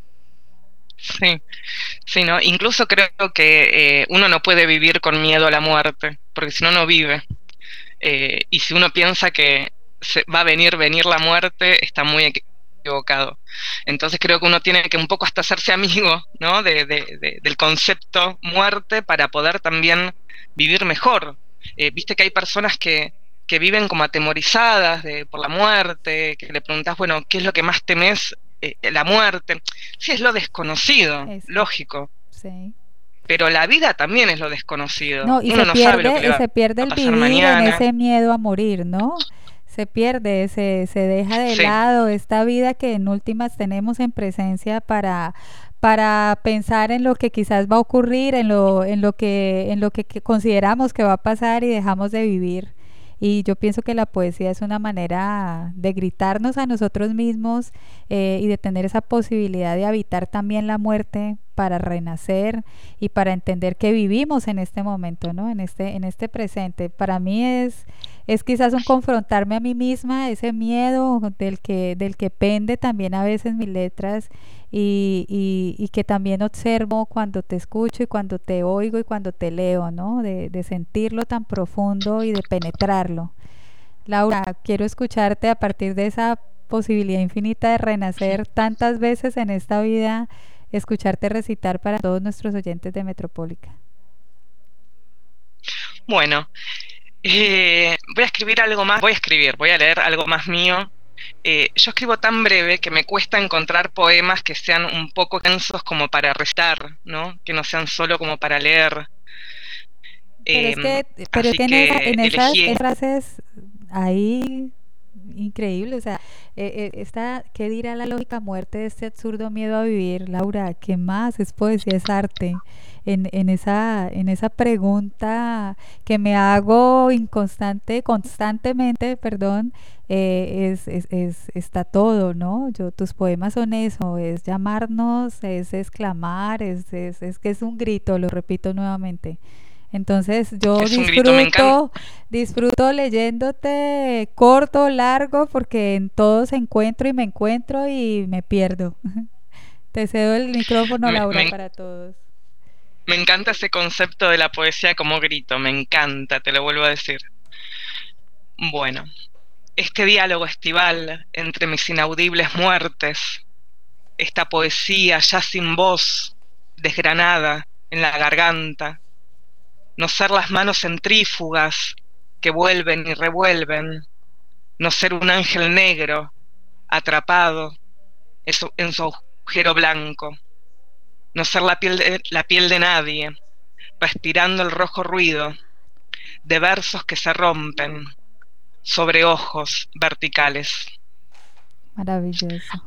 Sí, sí, ¿no? Incluso creo que eh, uno no puede vivir con miedo a la muerte, porque si no, no vive. Eh, y si uno piensa que se va a venir, venir la muerte, está muy equivocado. Entonces creo que uno tiene que un poco hasta hacerse amigo, ¿no? de, de, de, del concepto muerte para poder también vivir mejor. Eh, viste que hay personas que, que viven como atemorizadas de, por la muerte, que le preguntás, bueno, ¿qué es lo que más temés? Eh, la muerte. Sí, es lo desconocido, Eso. Lógico. Sí. Pero la vida también es lo desconocido. No, y uno se no pierde, sabe lo que le va y se pierde a el pasar vivir mañana. en ese miedo a morir, ¿no? Se pierde, se, se deja de Sí. lado esta vida que en últimas tenemos en presencia para, para pensar en lo que quizás va a ocurrir, en lo, en lo que, en lo que, que consideramos que va a pasar y dejamos de vivir. Y yo pienso que la poesía es una manera de gritarnos a nosotros mismos, eh, y de tener esa posibilidad de habitar también la muerte para renacer y para entender que vivimos en este momento, ¿no? En este, en este presente. Para mí es, es quizás un confrontarme a mí misma, ese miedo del que, del que pende también a veces mis letras, y, y, y que también observo cuando te escucho y cuando te oigo y cuando te leo, ¿no? De, de sentirlo tan profundo y de penetrarlo. Laura, quiero escucharte a partir de esa posibilidad infinita de renacer tantas veces en esta vida, escucharte recitar para todos nuestros oyentes de Metropólica. Bueno, eh, voy a escribir algo más, voy a escribir, voy a leer algo más mío. Eh, yo escribo tan breve que me cuesta encontrar poemas que sean un poco densos como para recitar, ¿no? Que no sean solo como para leer. Pero Eh, es que, pero es así que en, que esa, en esas elegí... frases ahí increíble, o sea, eh, eh, esta, ¿qué dirá la lógica muerte de este absurdo miedo a vivir? Laura, ¿qué más? Es poesía, es arte. En, en esa, en esa pregunta que me hago inconstante, constantemente, perdón, eh, es, es, es, está todo, ¿no? Yo, tus poemas son eso, es llamarnos, es exclamar, es, es, es que es un grito, lo repito nuevamente. Entonces yo Es un grito, me disfruto, encanta. disfruto leyéndote corto, largo, porque en todos encuentro y me encuentro y me pierdo. Te cedo el micrófono, Me, Laura, me, para todos. me encanta ese concepto de la poesía como grito, me encanta, te lo vuelvo a decir. Bueno, este diálogo estival entre mis inaudibles muertes, esta poesía ya sin voz, desgranada en la garganta, no ser las manos centrífugas que vuelven y revuelven, no ser un ángel negro atrapado en su, en su agujero blanco, no ser la piel, de, la piel de nadie, respirando el rojo ruido de versos que se rompen sobre ojos verticales. Maravilloso.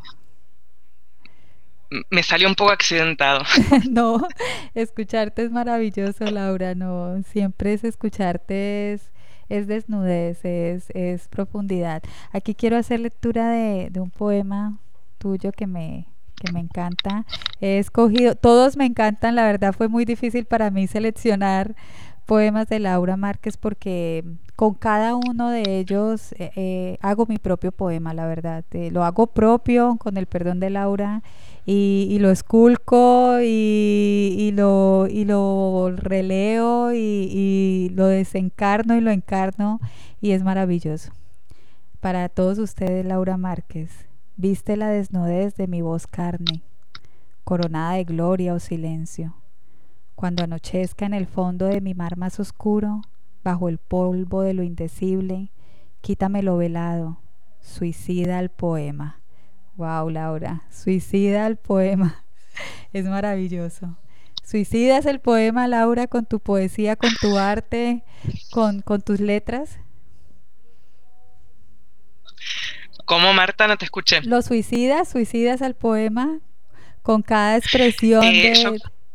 Me salió un poco accidentado. No, escucharte es maravilloso, Laura. No, siempre es escucharte, es, es desnudez, es, es profundidad. Aquí quiero hacer lectura de, de un poema tuyo que me, que me encanta. He escogido, todos me encantan, la verdad fue muy difícil para mí seleccionar, poemas de Laura Márquez porque con cada uno de ellos eh, eh, hago mi propio poema, la verdad. Eh, lo hago propio, con el perdón de Laura, y, y lo esculco y, y, lo, y lo releo y, y lo desencarno y lo encarno y es maravilloso. Para todos ustedes, Laura Márquez, viste la desnudez de mi voz carne, coronada de gloria o silencio. Cuando anochezca en el fondo de mi mar más oscuro, bajo el polvo de lo indecible, quítame lo velado, suicida al poema. Wow, Laura, suicida al poema. Es maravilloso. ¿Suicidas el poema, Laura, con tu poesía, con tu arte, con, con tus letras? ¿Cómo, Marta? No te escuché. ¿Lo suicidas? ¿Suicidas al poema con cada expresión Eh, de...? yo,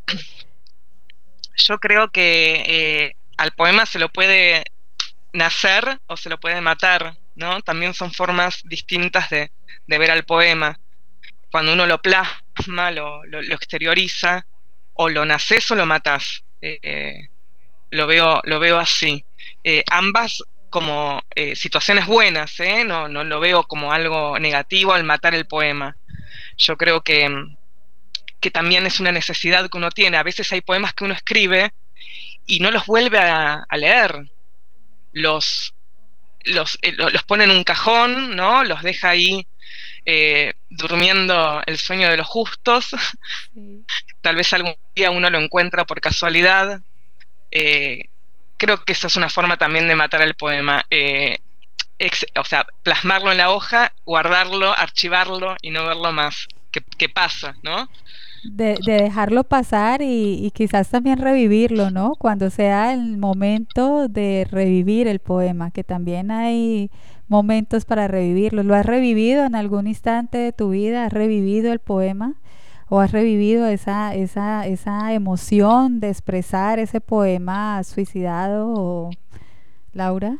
yo creo que eh, al poema se lo puede nacer o se lo puede matar, ¿no? También son formas distintas de, de ver al poema. Cuando uno lo plasma, lo, lo, lo exterioriza, o lo naces o lo matás. Eh, eh, lo veo, lo veo así. Eh, ambas como eh, situaciones buenas, ¿eh? No, no lo veo como algo negativo al matar el poema. Yo creo que, que también es una necesidad que uno tiene. A veces hay poemas que uno escribe y no los vuelve a, a leer. Los, los, eh, los pone en un cajón, ¿no? Los deja ahí eh, durmiendo el sueño de los justos. Sí. Tal vez algún día uno lo encuentra por casualidad. Eh, creo que esa es una forma también de matar el poema. Eh, ex, o sea, plasmarlo en la hoja, guardarlo, archivarlo y no verlo más. ¿Qué, qué pasa, no? De, de dejarlo pasar y, y quizás también revivirlo, ¿no? Cuando sea el momento de revivir el poema, que también hay momentos para revivirlo. ¿Lo has revivido en algún instante de tu vida? ¿Has revivido el poema? ¿O has revivido esa, esa, esa emoción de expresar ese poema suicidado, Laura?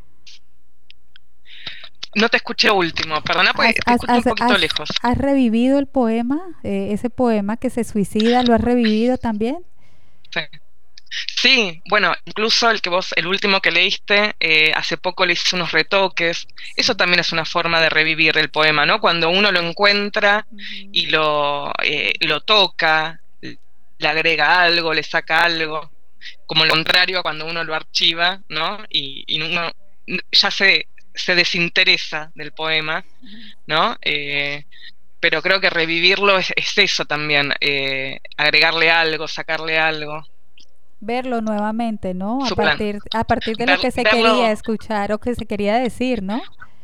No te escuché último, perdona, porque te escucho un poquito has, lejos. ¿Has revivido el poema? Eh, ese poema que se suicida, ¿lo has revivido también? Sí. Sí, bueno, incluso el que vos, el último que leíste, eh, hace poco le hice unos retoques. Eso también es una forma de revivir el poema, ¿no? Cuando uno lo encuentra uh-huh. y lo, eh, lo toca, le agrega algo, le saca algo, como lo contrario a cuando uno lo archiva, ¿no? Y, y uno ya se, se desinteresa del poema, ¿no? Eh, pero creo que revivirlo es, es eso también, eh, agregarle algo, sacarle algo. Verlo nuevamente, ¿no? A partir, a partir de Ver, lo que se verlo, quería escuchar o que se quería decir, ¿no?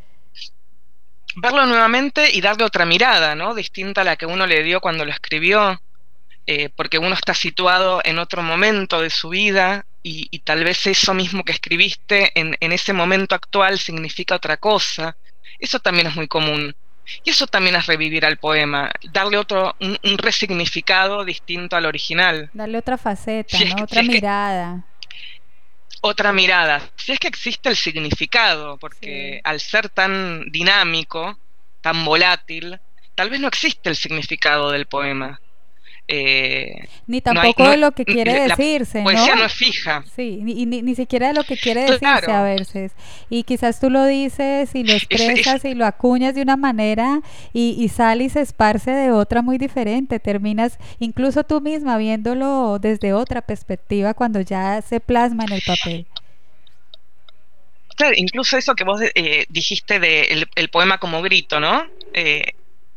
Verlo nuevamente y darle otra mirada, ¿no? Distinta a la que uno le dio cuando lo escribió, eh, porque uno está situado en otro momento de su vida y, y tal vez eso mismo que escribiste en, en ese momento actual significa otra cosa. Eso también es muy común. Y eso también es revivir al poema, darle otro, un, un resignificado distinto al original. Darle otra faceta, si ¿no? Es que, otra si mirada. Es que, otra mirada. Si es que existe el significado, porque sí. Al ser tan dinámico, tan volátil, tal vez no existe el significado del poema. Eh, ni tampoco no hay, no, de lo que quiere la decirse, poesía ¿no? no es fija. Sí, ni, ni, ni siquiera de lo que quiere decirse claro. A veces. Y quizás tú lo dices y lo expresas es, es, y lo acuñas de una manera y, y sale y se esparce de otra muy diferente. Terminas incluso tú misma viéndolo desde otra perspectiva cuando ya se plasma en el papel. Claro, incluso eso que vos eh, dijiste de el, el poema como grito, ¿no? Eh,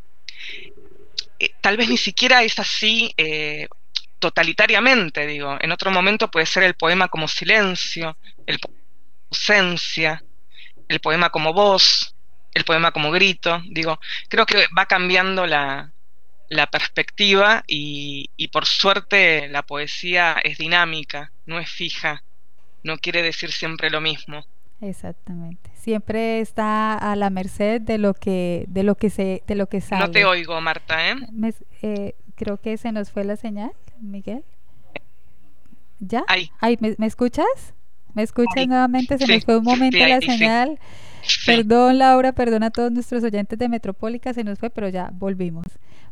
Eh, tal vez ni siquiera es así eh, totalitariamente, digo. En otro momento puede ser el poema como silencio, el poema como ausencia, el poema como voz, el poema como grito, digo. Creo que va cambiando la, la perspectiva y, y por suerte la poesía es dinámica, no es fija, no quiere decir siempre lo mismo. Exactamente. Siempre está a la merced de lo que de lo que se de lo que sale. No te oigo, Marta, ¿eh? Me, eh creo que se nos fue la señal, Miguel. ¿Ya? Ahí. Ay, ¿me, ¿me escuchas? ¿Me escuchas ahí. Nuevamente? Se sí. nos fue un momento sí, ahí, la señal. Sí. Perdón, Laura, perdón a todos nuestros oyentes de Metropólica, se nos fue, pero ya volvimos.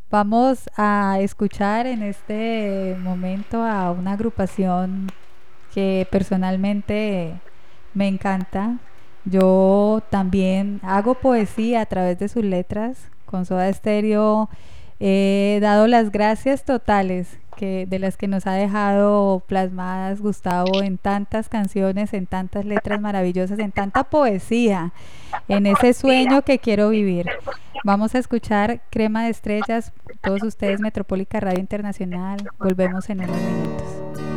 Vamos a escuchar en este momento a una agrupación que personalmente me encanta. Yo también hago poesía a través de sus letras. Con Soda Stereo he dado las gracias totales que, de las que nos ha dejado plasmadas Gustavo en tantas canciones, en tantas letras maravillosas, en tanta poesía, en ese sueño que quiero vivir. Vamos a escuchar Crema de Estrellas, todos ustedes, Metropólica Radio Internacional. Volvemos en unos minutos.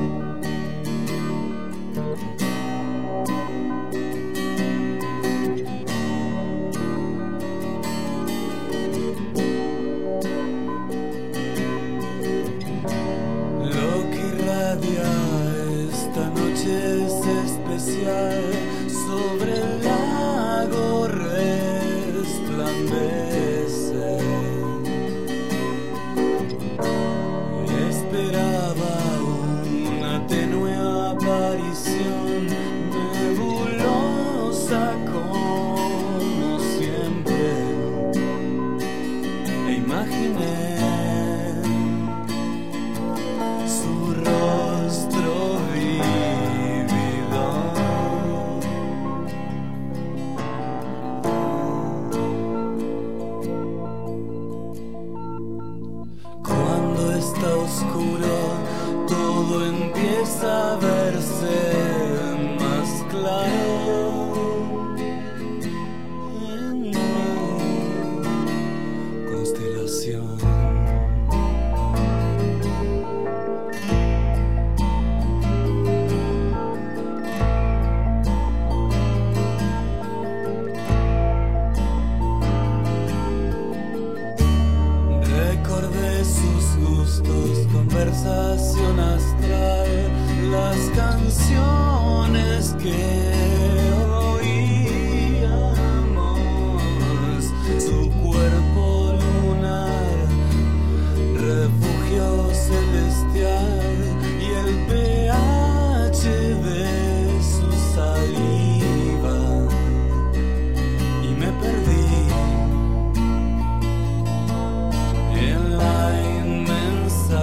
Esta noche es especial, sobre el lago resplandece. Esperaba una tenue aparición, nebulosa como siempre, e imaginé a verse más claro en mi constelación. Recordé sus gustos, conversación astral, las canciones que oíamos, su cuerpo lunar, refugio celestial y el pH de su saliva, y me perdí en la inmensa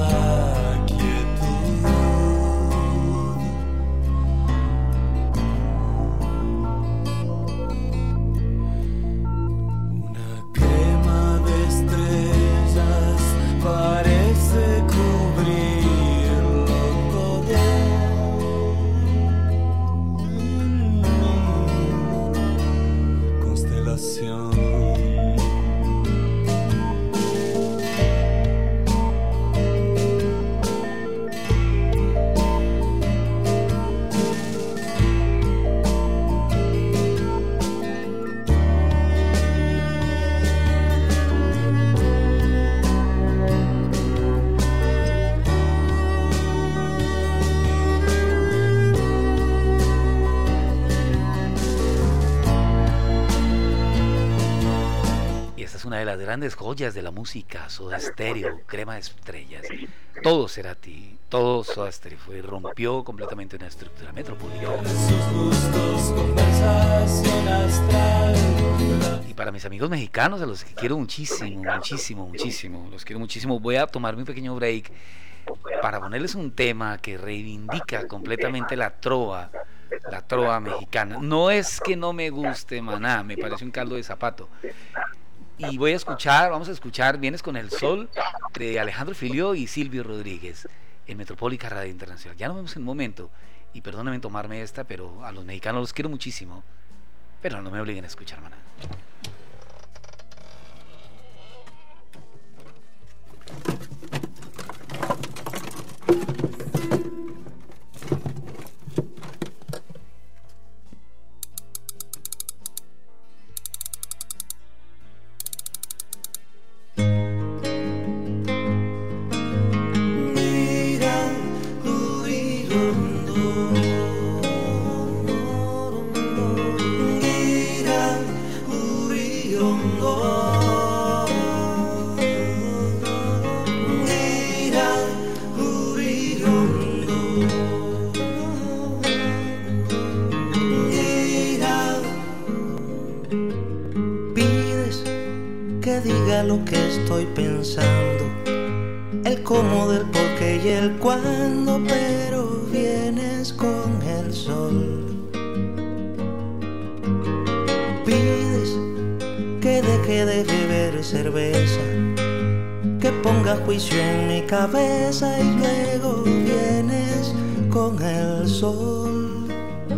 de las grandes joyas de la música, Soda Stereo, Crema de Estrellas, todo Cerati, todo Soda Stereo fue, rompió completamente una estructura metropólica. Y para mis amigos mexicanos, a los que quiero muchísimo, muchísimo, muchísimo, los quiero muchísimo, voy a tomarme un pequeño break para ponerles un tema que reivindica completamente la trova, la trova mexicana. No es que no me guste Maná, me parece un caldo de zapato. Y voy a escuchar, vamos a escuchar Vienes con el Sol de Alejandro Filio y Silvio Rodríguez en Metropólica Radio Internacional. Ya nos vemos en un momento y perdónenme tomarme esta, pero a los mexicanos los quiero muchísimo, pero no me obliguen a escuchar Maná. Lo que estoy pensando, el cómo del por qué y el cuándo, pero bien. vienes con el sol. Pides que deje de beber cerveza, que ponga juicio en mi cabeza, y luego vienes con el sol.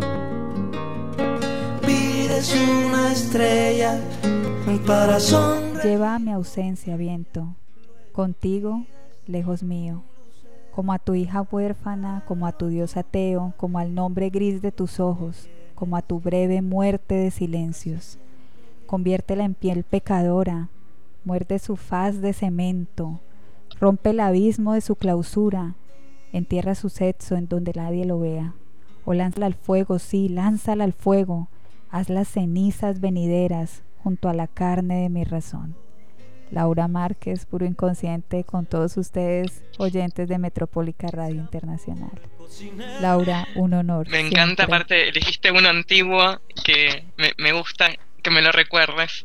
Pides una estrella para sonreír. Lleva a mi ausencia, viento, contigo, lejos mío, como a tu hija huérfana, como a tu Dios ateo, como al nombre gris de tus ojos, como a tu breve muerte de silencios. Conviértela en piel pecadora, muerde su faz de cemento, rompe el abismo de su clausura, entierra su sexo en donde nadie lo vea, o lánzala al fuego, sí, lánzala al fuego, haz las cenizas venideras junto a la carne de mi razón. Laura Márquez, Puro Inconsciente, con todos ustedes, oyentes de Metropólica Radio Internacional. Laura, un honor. Me encanta, siempre. aparte elegiste uno antiguo que me, me gusta que me lo recuerdes.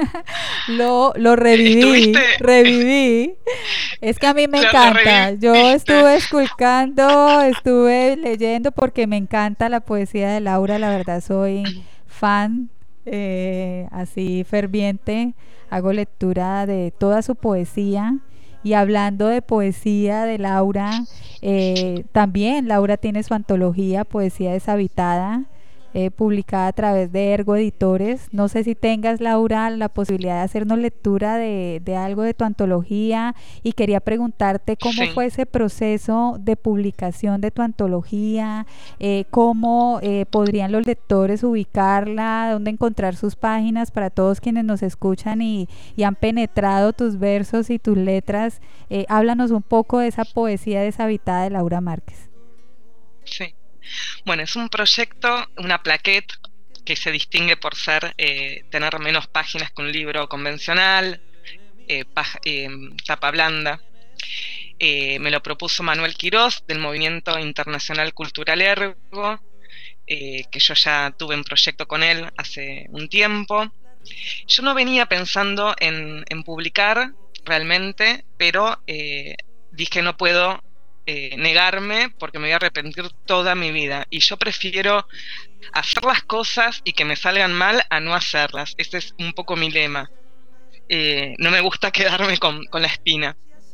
lo, lo reviví, ¿Estuviste? reviví. Es que a mí me Lo encanta. Yo reviviste. estuve esculcando, estuve leyendo porque me encanta la poesía de Laura. La verdad soy fan, eh, así ferviente. Hago lectura de toda su poesía. Y hablando de poesía de Laura, eh, también Laura tiene su antología Poesía Deshabitada, eh, publicada a través de Ergo Editores. No sé si tengas, Laura, la posibilidad de hacernos lectura de, de algo de tu antología, y quería preguntarte cómo Sí. fue ese proceso de publicación de tu antología, eh, cómo eh, podrían los lectores ubicarla, dónde encontrar sus páginas para todos quienes nos escuchan y, y han penetrado tus versos y tus letras. Eh, háblanos un poco de esa poesía deshabitada de Laura Márquez. Sí. Bueno, es un proyecto, una plaquette que se distingue por ser eh, tener menos páginas que un libro convencional, eh, paj- eh, tapa blanda. Eh, me lo propuso Manuel Quirós, del Movimiento Internacional Cultural Ergo, eh, que yo ya tuve un proyecto con él hace un tiempo. Yo no venía pensando en, en publicar realmente, pero eh, dije no puedo eh, negarme porque me voy a arrepentir toda mi vida. Y yo prefiero hacer las cosas y que me salgan mal a no hacerlas. Ese es un poco mi lema. Eh, no me gusta quedarme con, con la espina.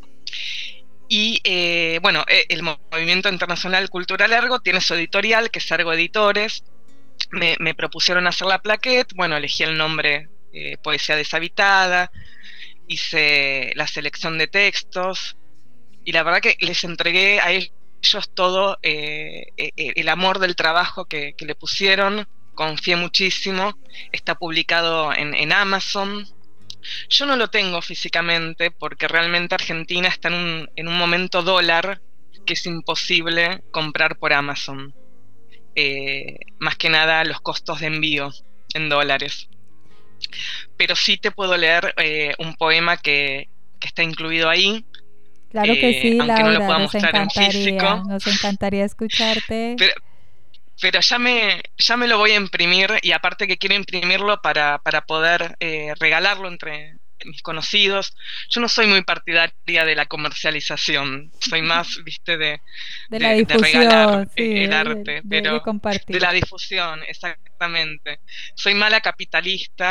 Y eh, bueno, eh, el Movimiento Internacional Cultural Ergo tiene su editorial, que es Ergo Editores. Me, me propusieron hacer la plaquette, bueno, elegí el nombre eh, Poesía Deshabitada, hice la selección de textos, y la verdad que les entregué a ellos todo eh, eh, el amor del trabajo que, que le pusieron, confié muchísimo. Está publicado en, en Amazon. Yo no lo tengo físicamente porque realmente Argentina está en un, en un momento dólar que es imposible comprar por Amazon. Eh, más que nada los costos de envío en dólares. Pero sí te puedo leer eh, un poema que, que está incluido ahí. Claro que eh, sí, aunque Laura, no lo pueda nos mostrar en encantaría, físico. nos encantaría escucharte. Pero, pero ya me ya me lo voy a imprimir, y aparte que quiero imprimirlo para, para poder eh, regalarlo entre mis conocidos. Yo no soy muy partidaria de la comercialización, soy más, viste, de, de de, la de difusión, regalar sí, eh, el de, arte, de- pero de compartir. de la difusión, exactamente. Soy mala capitalista,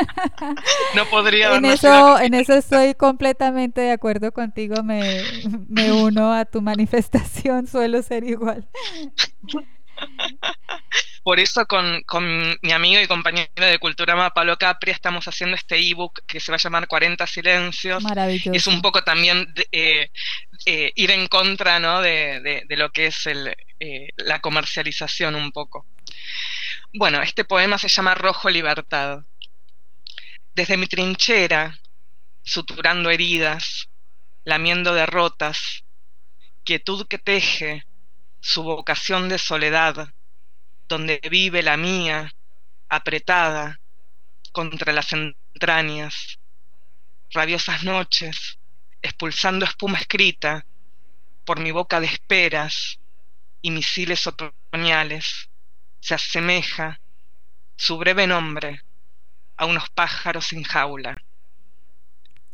no podría haber En nacido eso, en eso estoy completamente de acuerdo contigo, me, me uno a tu manifestación, suelo ser igual. Por eso con, con mi amigo y compañero de Culturama, Pablo Capri, estamos haciendo este ebook que se va a llamar cuarenta Silencios. Maravilloso. Y es un poco también de, eh, eh, ir en contra, ¿no?, de, de, de lo que es el, eh, la comercialización un poco. Bueno, este poema se llama Rojo Libertad. Desde mi trinchera, suturando heridas, lamiendo derrotas, quietud que teje su vocación de soledad, donde vive la mía, apretada contra las entrañas, rabiosas noches, expulsando espuma escrita por mi boca de esperas y misiles otoñales, se asemeja su breve nombre a unos pájaros sin jaula.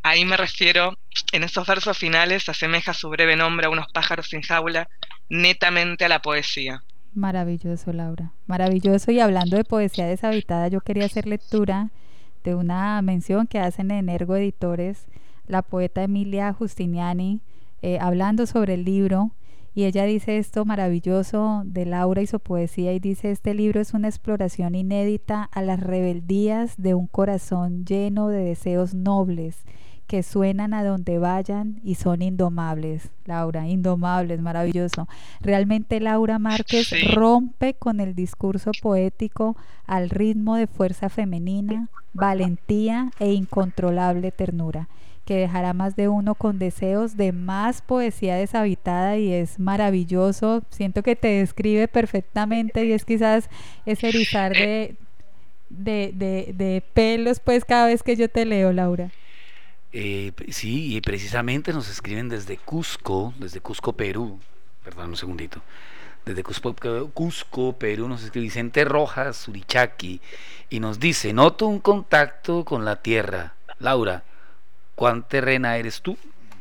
ahí me refiero, en esos versos finales, asemeja su breve nombre a unos pájaros sin jaula, netamente a la poesía. Maravilloso, Laura, maravilloso. Y hablando de poesía deshabitada, yo quería hacer lectura de una mención que hacen en Ergo Editores, la poeta Emilia Justiniani, eh, hablando sobre el libro, y ella dice esto maravilloso de Laura y su poesía, y dice: este libro es una exploración inédita a las rebeldías de un corazón lleno de deseos nobles, que suenan a donde vayan y son indomables. Laura, indomables, maravilloso. Realmente Laura Márquez sí. rompe con el discurso poético al ritmo de fuerza femenina, valentía e incontrolable ternura, que dejará más de uno con deseos de más poesía deshabitada, y es maravilloso. Siento que te describe perfectamente, y es quizás ese erizar de, de, de, de pelos pues cada vez que yo te leo, Laura. Eh, sí, y precisamente nos escriben desde Cusco, desde Cusco, Perú. Perdón, un segundito. Desde Cusco, Cusco, Perú, nos escribe Vicente Rojas Surichaki y nos dice: noto un contacto con la tierra. Laura, ¿cuán terrena eres tú?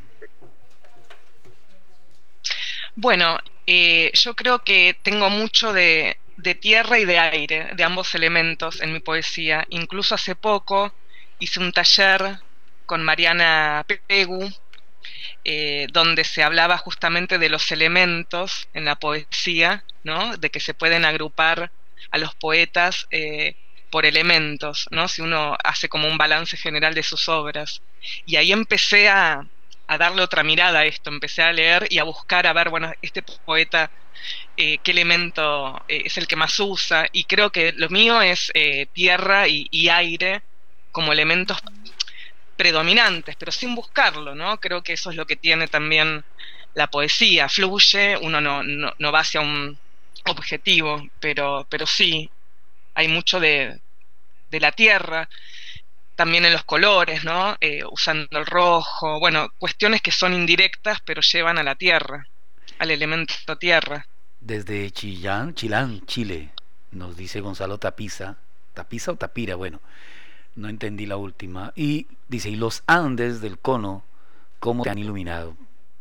Bueno, eh, yo creo que tengo mucho de, de tierra y de aire, de ambos elementos en mi poesía. Incluso hace poco hice un taller con Mariana Pegu, eh, donde se hablaba justamente de los elementos en la poesía, ¿no? De que se pueden agrupar a los poetas eh, por elementos, ¿no? Si uno hace como un balance general de sus obras. Y ahí empecé a, a darle otra mirada a esto, empecé a leer y a buscar, a ver, bueno, este poeta, eh, qué elemento eh, es el que más usa, y creo que lo mío es eh, tierra y, y aire como elementos predominantes, pero sin buscarlo, ¿no? Creo que eso es lo que tiene también la poesía, fluye, uno no, no, no va hacia un objetivo, pero, pero sí, hay mucho de, de la tierra, también en los colores, ¿no? Eh, usando el rojo, bueno, cuestiones que son indirectas, pero llevan a la tierra, al elemento tierra. Desde Chillán, Chilán, Chile, nos dice Gonzalo Tapiza, Tapiza o Tapira, bueno, no entendí la última, y dice: y los Andes del cono, ¿cómo te han iluminado?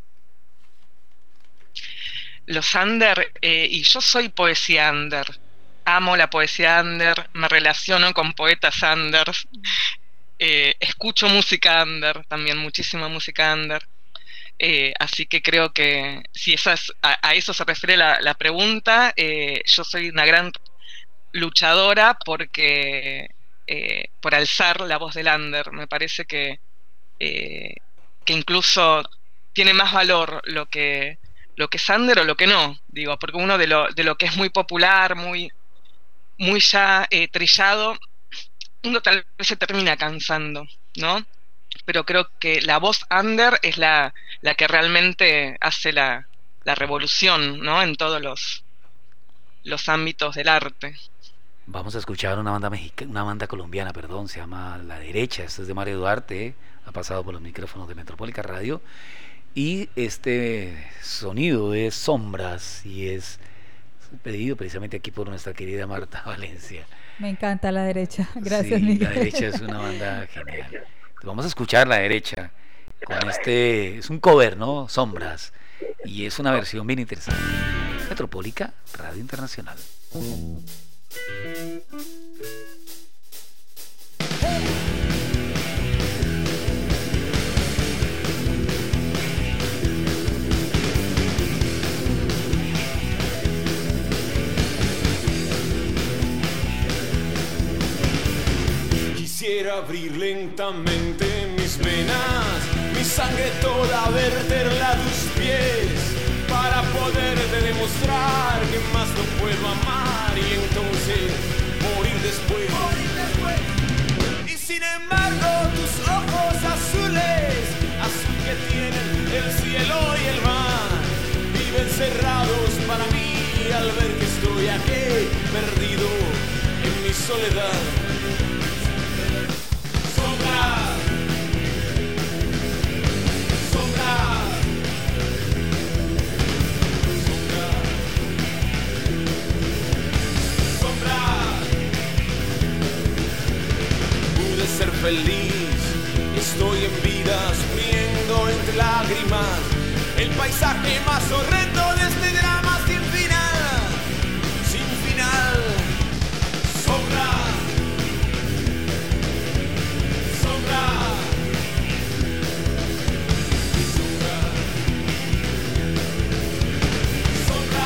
Los under, eh, y yo soy poesía under, amo la poesía under, me relaciono con poetas unders, eh, escucho música under, también muchísima música under, eh, así que creo que si esas, a, a eso se refiere la, la pregunta, eh, yo soy una gran luchadora porque... Eh, por alzar la voz del under. Me parece que eh, que incluso tiene más valor lo que lo que es under o lo que no, digo, porque uno de lo, de lo que es muy popular, muy muy ya eh, trillado, uno tal vez se termina cansando, ¿no? Pero creo que la voz under es la, la que realmente hace la, la revolución, ¿no? En todos los, los ámbitos del arte. Vamos a escuchar una banda mexicana, una banda colombiana, perdón, se llama La Derecha. Esto es de Mario Duarte, ¿eh? Ha pasado por los micrófonos de Metropólica Radio. Y este sonido es Sombras y es pedido precisamente aquí por nuestra querida Marta Valencia. Me encanta La Derecha, gracias, sí, Miguel. La Derecha es una banda genial. Vamos a escuchar La Derecha con este, es un cover, ¿no? Sombras, y es una versión bien interesante. Metropólica Radio Internacional. Quisiera abrir lentamente mis venas, mi sangre toda verterla a tus pies, para poderte demostrar que más no puedo amar y entonces morir después. Morir después. Y sin embargo tus ojos azules, azul que tienen el cielo y el mar, viven cerrados para mí al ver que estoy aquí perdido en mi soledad. Sombra, sombra, sombra, sombra. Pude ser feliz, estoy en vida lágrimas, el paisaje más horrendo de este drama sin final, sin final. Sombra, sombra, sombra, sombra.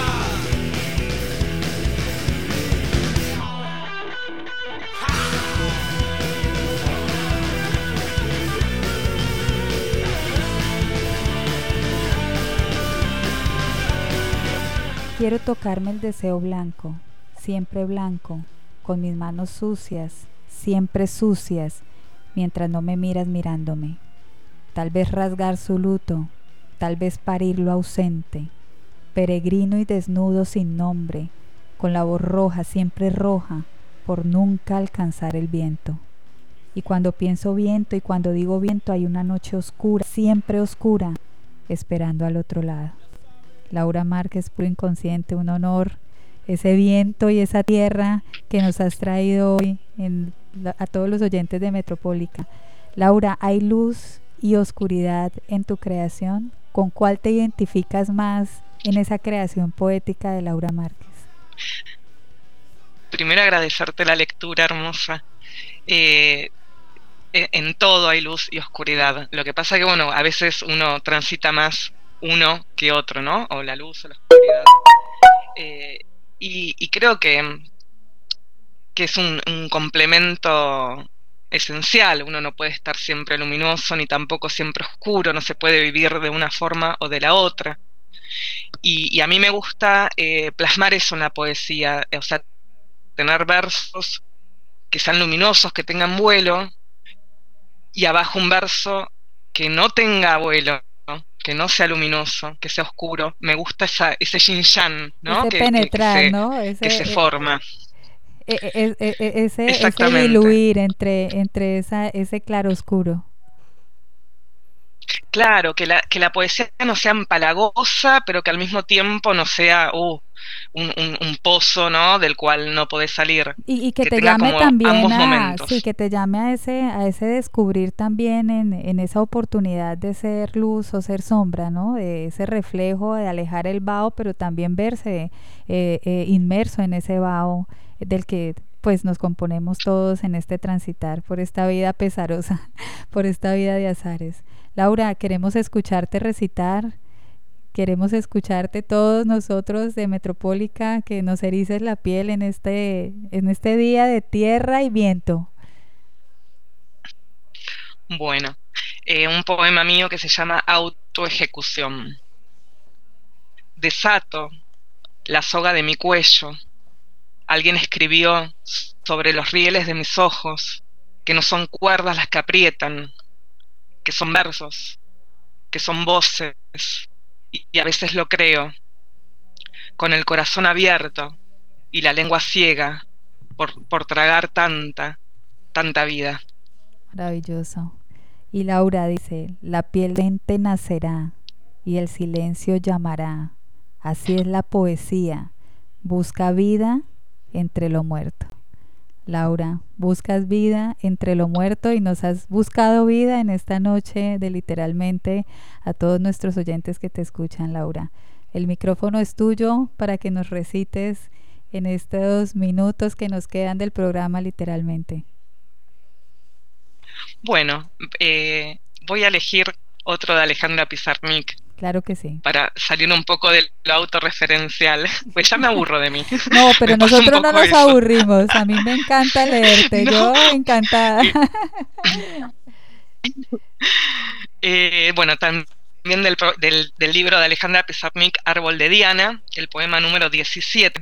Quiero tocarme el deseo blanco, siempre blanco, con mis manos sucias, siempre sucias, mientras no me miras mirándome. Tal vez rasgar su luto, tal vez parirlo ausente, peregrino y desnudo sin nombre, con la voz roja, siempre roja, por nunca alcanzar el viento. Y cuando pienso viento y cuando digo viento hay una noche oscura, siempre oscura, esperando al otro lado. Laura Márquez, Puro Inconsciente, un honor, ese viento y esa tierra que nos has traído hoy en, a todos los oyentes de Metropólica. Laura, ¿hay luz y oscuridad en tu creación? ¿Con cuál te identificas más en esa creación poética de Laura Márquez? Primero agradecerte la lectura hermosa. Eh, en, en todo hay luz y oscuridad. Lo que pasa que, bueno, a veces uno transita más uno que otro, ¿no? O la luz o la oscuridad. Eh, y, y creo que, que es un, un complemento esencial. Uno no puede estar siempre luminoso ni tampoco siempre oscuro, no se puede vivir de una forma o de la otra. Y, y a mí me gusta eh, plasmar eso en la poesía, o sea, tener versos que sean luminosos, que tengan vuelo, y abajo un verso que no tenga vuelo, ¿no? Que no sea luminoso, que sea oscuro. Me gusta esa, ese yin-yang, ¿no? Ese que, penetrar, que, que se, ¿no? Ese, que se forma. E, e, e, e, ese, ese diluir entre, entre esa, ese claro oscuro. Claro, que la, que la poesía no sea empalagosa, pero que al mismo tiempo no sea uh, un, un, un pozo, ¿no? Del cual no podés salir. Y, y que, que te llame también a, momentos. sí, que te llame a ese, a ese descubrir también en, en esa oportunidad de ser luz o ser sombra, ¿no? De ese reflejo, de alejar el vaho, pero también verse eh, eh, inmerso en ese vaho del que pues nos componemos todos en este transitar por esta vida pesarosa, por esta vida de azares. Laura, queremos escucharte recitar, queremos escucharte todos nosotros de Metropólica, que nos erices la piel en este, en este día de tierra y viento. Bueno, eh, un poema mío que se llama Autoejecución. Desato la soga de mi cuello. Alguien escribió sobre los rieles de mis ojos que no son cuerdas las que aprietan, que son versos, que son voces, y, y a veces lo creo, con el corazón abierto y la lengua ciega por, por tragar tanta, tanta vida. Maravilloso. Y Laura dice, la piel lente nacerá y el silencio llamará. Así es la poesía, busca vida entre lo muerto. Laura, buscas vida entre lo muerto y nos has buscado vida en esta noche de literalmente a todos nuestros oyentes que te escuchan, Laura. El micrófono es tuyo para que nos recites en estos minutos que nos quedan del programa literalmente. Bueno, eh, voy a elegir otro de Alejandra Pizarnik. Claro que sí. Para salir un poco de lo autorreferencial, pues ya me aburro de mí. No, pero nosotros no nos eso. aburrimos. A mí me encanta leerte, no. Yo encantada. eh, bueno, también del, del, del libro de Alejandra Pizarnik, Árbol de Diana, el poema número diecisiete.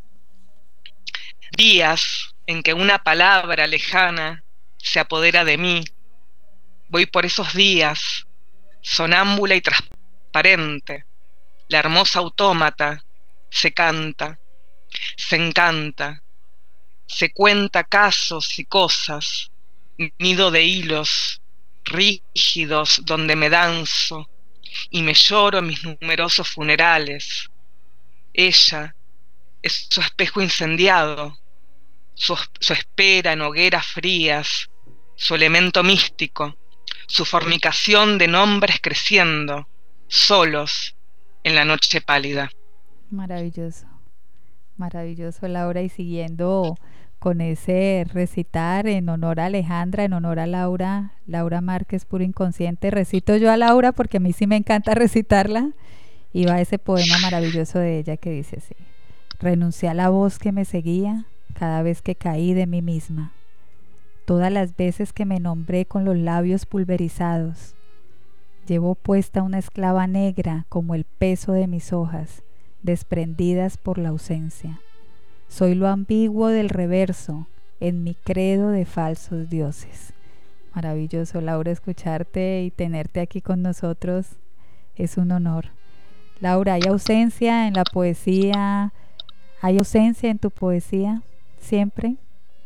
Días en que una palabra lejana se apodera de mí. Voy por esos días, sonámbula y transparente. La hermosa autómata se canta, se encanta, se cuenta casos y cosas, nido de hilos rígidos donde me danzo y me lloro mis numerosos funerales. Ella es su espejo incendiado, su, su espera en hogueras frías, su elemento místico, su fornicación de nombres creciendo, solos, en la noche pálida. Maravilloso, maravilloso, Laura, y siguiendo con ese recitar en honor a Alejandra, en honor a Laura, Laura Márquez, Puro Inconsciente, recito yo a Laura porque a mí sí me encanta recitarla, y va ese poema maravilloso de ella que dice así: renuncié a la voz que me seguía cada vez que caí de mí misma, todas las veces que me nombré con los labios pulverizados. Llevo puesta una esclava negra como el peso de mis hojas, desprendidas por la ausencia. Soy lo ambiguo del reverso en mi credo de falsos dioses. Maravilloso, Laura, escucharte y tenerte aquí con nosotros es un honor. Laura, ¿hay ausencia en la poesía? ¿Hay ausencia en tu poesía siempre?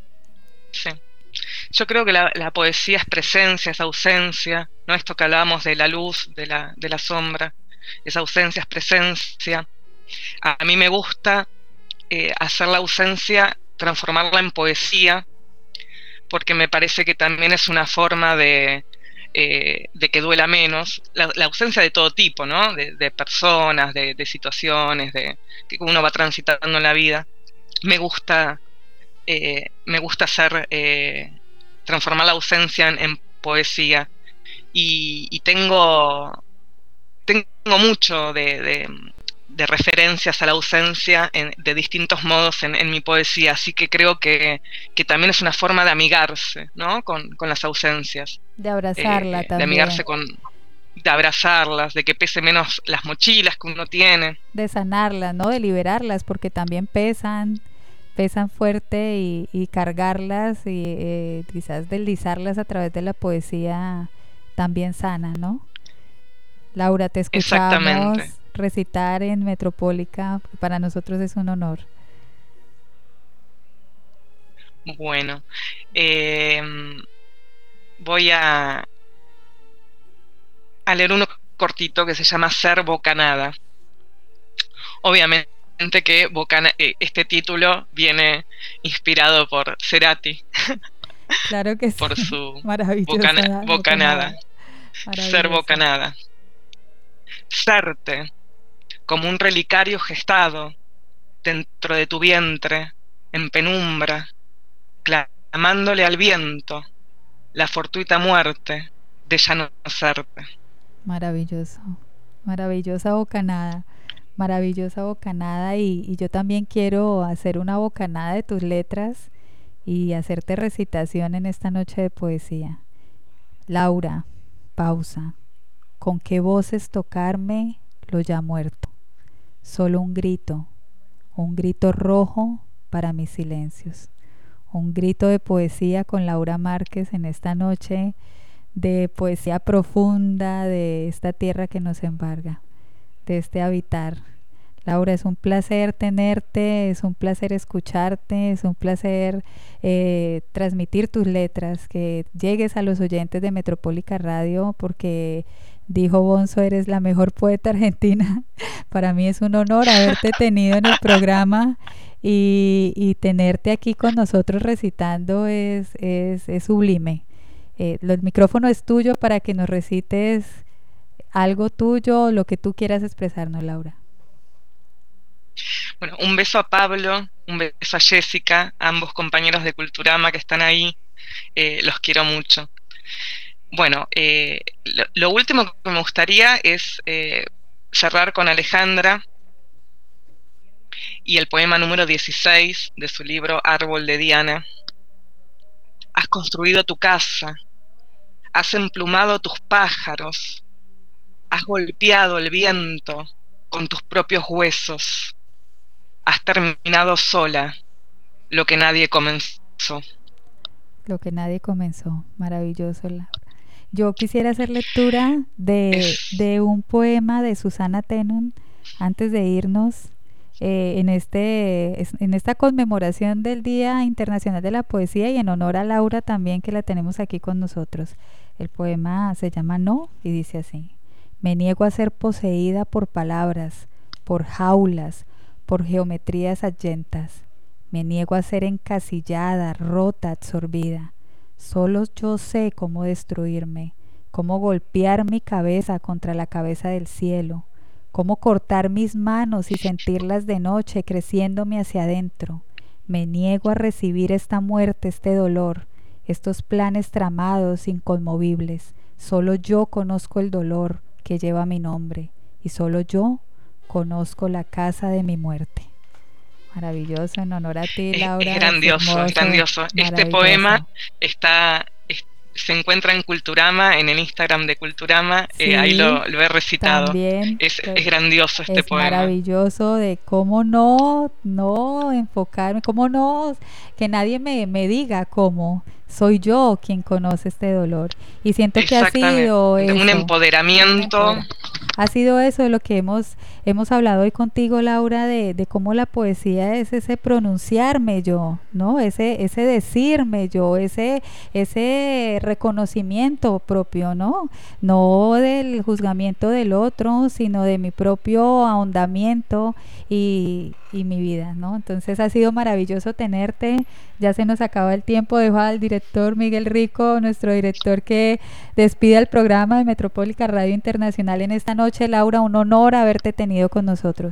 Sí. Yo creo que la, la poesía es presencia, es ausencia, ¿no? Esto que hablábamos de la luz, de la, de la sombra, esa ausencia es presencia. A mí me gusta eh, hacer la ausencia, transformarla en poesía, porque me parece que también es una forma de, eh, de que duela menos, la, la ausencia de todo tipo, ¿no? De, de personas, de, de situaciones, de que uno va transitando en la vida. Me gusta, eh, me gusta hacer, eh, transformar la ausencia en, en poesía, y, y tengo, tengo mucho de, de, de referencias a la ausencia en, de distintos modos en, en mi poesía, así que creo que, que también es una forma de amigarse, ¿no? con, con las ausencias. De abrazarla eh, también. De amigarse con... de abrazarlas, de que pese menos las mochilas que uno tiene. De sanarlas, ¿no? De liberarlas, porque también pesan, pesan fuerte, y, y cargarlas y eh, quizás deslizarlas a través de la poesía también sana, ¿no? Laura, te escuchamos recitar en Metropólica, para nosotros es un honor. Bueno, eh, voy a, a leer uno cortito que se llama Ser Bocanada. Obviamente que Bocana, eh, este título viene inspirado por Cerati. Claro que sí. Por su Bocana, bocanada. Ser bocanada. Serte, como un relicario gestado dentro de tu vientre, en penumbra, clamándole al viento la fortuita muerte de ya no serte. Maravilloso, maravillosa bocanada, maravillosa bocanada, y, y yo también quiero hacer una bocanada de tus letras y hacerte recitación en esta noche de poesía. Laura, pausa. ¿Con qué voces tocarme lo ya muerto? Solo un grito, un grito rojo para mis silencios. Un grito de poesía con Laura Márquez en esta noche de poesía profunda de esta tierra que nos embarga, de este habitar. Laura, es un placer tenerte, es un placer escucharte, es un placer eh, transmitir tus letras, que llegues a los oyentes de Metropólica Radio, porque dijo Bonzo, eres la mejor poeta argentina. Para mí es un honor haberte tenido en el programa, y, y tenerte aquí con nosotros recitando es, es, es sublime. Eh, el micrófono es tuyo para que nos recites algo tuyo, lo que tú quieras expresarnos, Laura. Bueno, un beso a Pablo, un beso a Jessica, ambos compañeros de Culturama que están ahí, eh, los quiero mucho. Bueno, eh, lo, lo último que me gustaría es eh, cerrar con Alejandra y el poema número dieciséis de su libro Árbol de Diana. Has construido tu casa, has emplumado tus pájaros, has golpeado el viento con tus propios huesos. Has terminado sola lo que nadie comenzó. Lo que nadie comenzó. Maravilloso, Laura. Yo quisiera hacer lectura de, de un poema de Susana Tenon antes de irnos eh, en, este, en esta conmemoración del Día Internacional de la Poesía, y en honor a Laura también, que la tenemos aquí con nosotros. El poema se llama No y dice así: me niego a ser poseída por palabras, por jaulas, por geometrías ahuyentas. Me niego a ser encasillada, rota, absorbida. Solo yo sé cómo destruirme, cómo golpear mi cabeza contra la cabeza del cielo, cómo cortar mis manos y sentirlas de noche creciéndome hacia adentro. Me niego a recibir esta muerte, este dolor, estos planes tramados, inconmovibles. Solo yo conozco el dolor que lleva mi nombre y solo yo conozco la casa de mi muerte. Maravilloso, en honor a ti, Laura. Es grandioso, hermoso, es grandioso. Este poema está, es, se encuentra en Culturama, en el Instagram de Culturama, sí, eh, ahí lo, lo he recitado. También, es, es grandioso este es poema. Es maravilloso de cómo no, no enfocarme, cómo no, que nadie me, me diga cómo. Soy yo quien conoce este dolor. Y siento que ha sido eso, un empoderamiento. Ha sido eso de lo que hemos, hemos hablado hoy contigo, Laura, de, de cómo la poesía es ese pronunciarme yo, ¿no? Ese, ese decirme yo, ese, ese reconocimiento propio, ¿no? No del juzgamiento del otro, sino de mi propio ahondamiento y, y mi vida, ¿no? Entonces ha sido maravilloso tenerte. Ya se nos acaba el tiempo. Dejo al director Miguel Rico, nuestro director, que despide el programa de Metropólica Radio Internacional en esta noche. Laura, un honor haberte tenido con nosotros.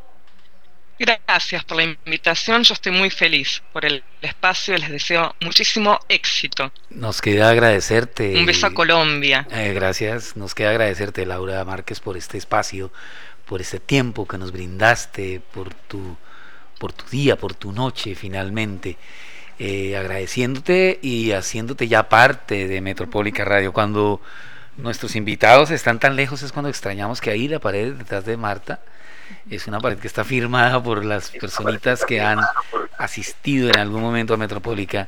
Gracias por la invitación. Yo estoy muy feliz por el espacio. Les deseo muchísimo éxito. Nos queda agradecerte. Un beso a Colombia. Eh, gracias. Nos queda agradecerte, Laura Márquez, por este espacio, por este tiempo que nos brindaste, por tu, por tu día, por tu noche, finalmente. Eh, agradeciéndote y haciéndote ya parte de Metropólica Radio. Cuando nuestros invitados están tan lejos es cuando extrañamos que ahí la pared detrás de Marta es una pared que está firmada por las personitas que han asistido en algún momento a Metropólica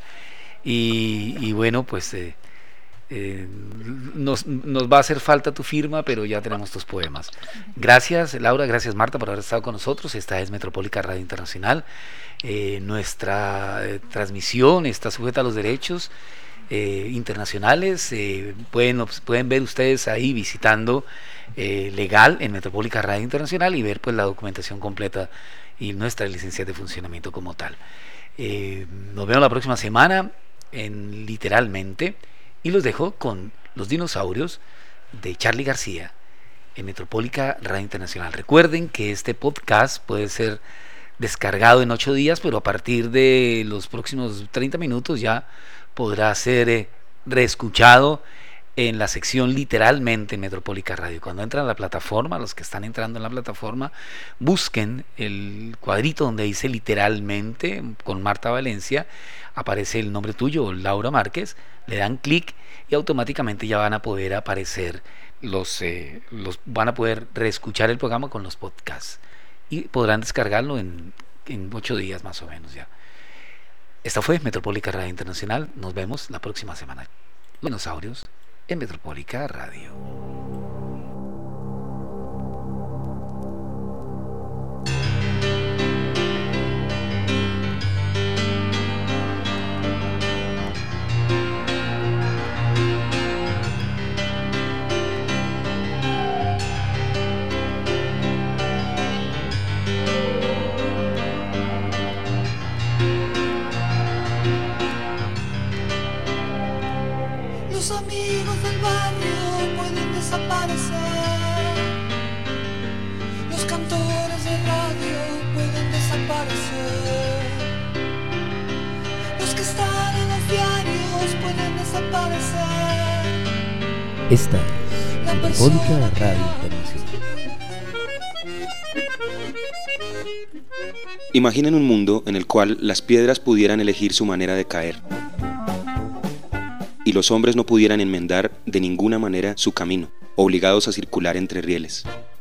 y, y bueno, pues eh, eh, nos, nos va a hacer falta tu firma, pero ya tenemos tus poemas. Gracias, Laura, gracias, Marta, por haber estado con nosotros. Esta es Metropólica Radio Internacional. Eh, nuestra eh, transmisión está sujeta a los derechos eh, internacionales. Eh, pueden, pueden ver ustedes ahí visitando eh, legal en Metropólica Radio Internacional y ver pues la documentación completa y nuestra licencia de funcionamiento como tal. Eh, nos vemos la próxima semana en Literalmente y los dejo con Los Dinosaurios de Charly García en Metropólica Radio Internacional. Recuerden que este podcast puede ser descargado en ocho días, pero a partir de los próximos treinta minutos ya podrá ser eh, reescuchado en la sección Literalmente en Metropólica Radio. Cuando entran a la plataforma, los que están entrando en la plataforma, busquen el cuadrito donde dice Literalmente con Marta Valencia, aparece el nombre tuyo, Laura Márquez, le dan clic y automáticamente ya van a poder aparecer los, eh, los van a poder reescuchar el programa con los podcasts y podrán descargarlo en, en ocho días más o menos ya. Esta fue Metropólica Radio Internacional. Nos vemos la próxima semana. Dinosaurios en Metropólica Radio. Los amigos del barrio pueden desaparecer. Los cantores de radio pueden desaparecer. Los que están en los diarios pueden desaparecer. Esta es Metropólica Radio Internacional. Imaginen un mundo en el cual las piedras pudieran elegir su manera de caer y los hombres no pudieran enmendar de ninguna manera su camino, obligados a circular entre rieles.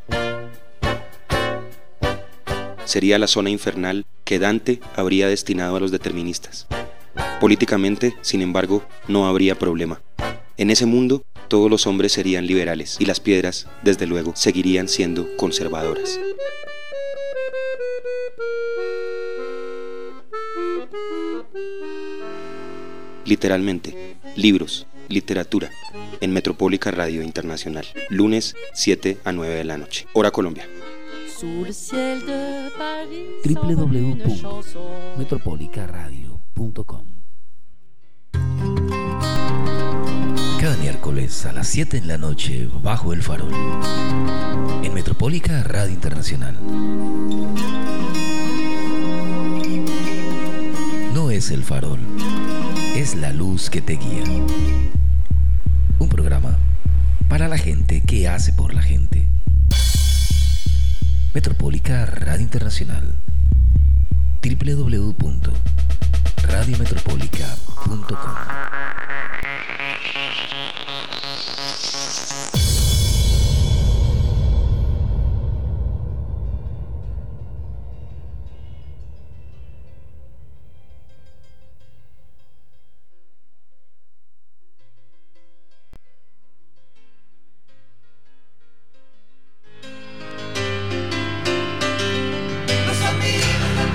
Sería la zona infernal que Dante habría destinado a los deterministas. Políticamente, sin embargo, no habría problema. En ese mundo, todos los hombres serían liberales y las piedras, desde luego, seguirían siendo conservadoras. Literalmente, libros, literatura, en Metropólica Radio Internacional, lunes siete a nueve de la noche, hora Colombia. doble u doble u doble u punto metropólica radio punto com Cada miércoles a las siete en la noche, Bajo el Farol, en Metropólica Radio Internacional. No es el farol, es la luz que te guía. Un programa para la gente que hace por la gente. Metropólica Radio Internacional. doble u doble u doble u punto radio metropólica punto com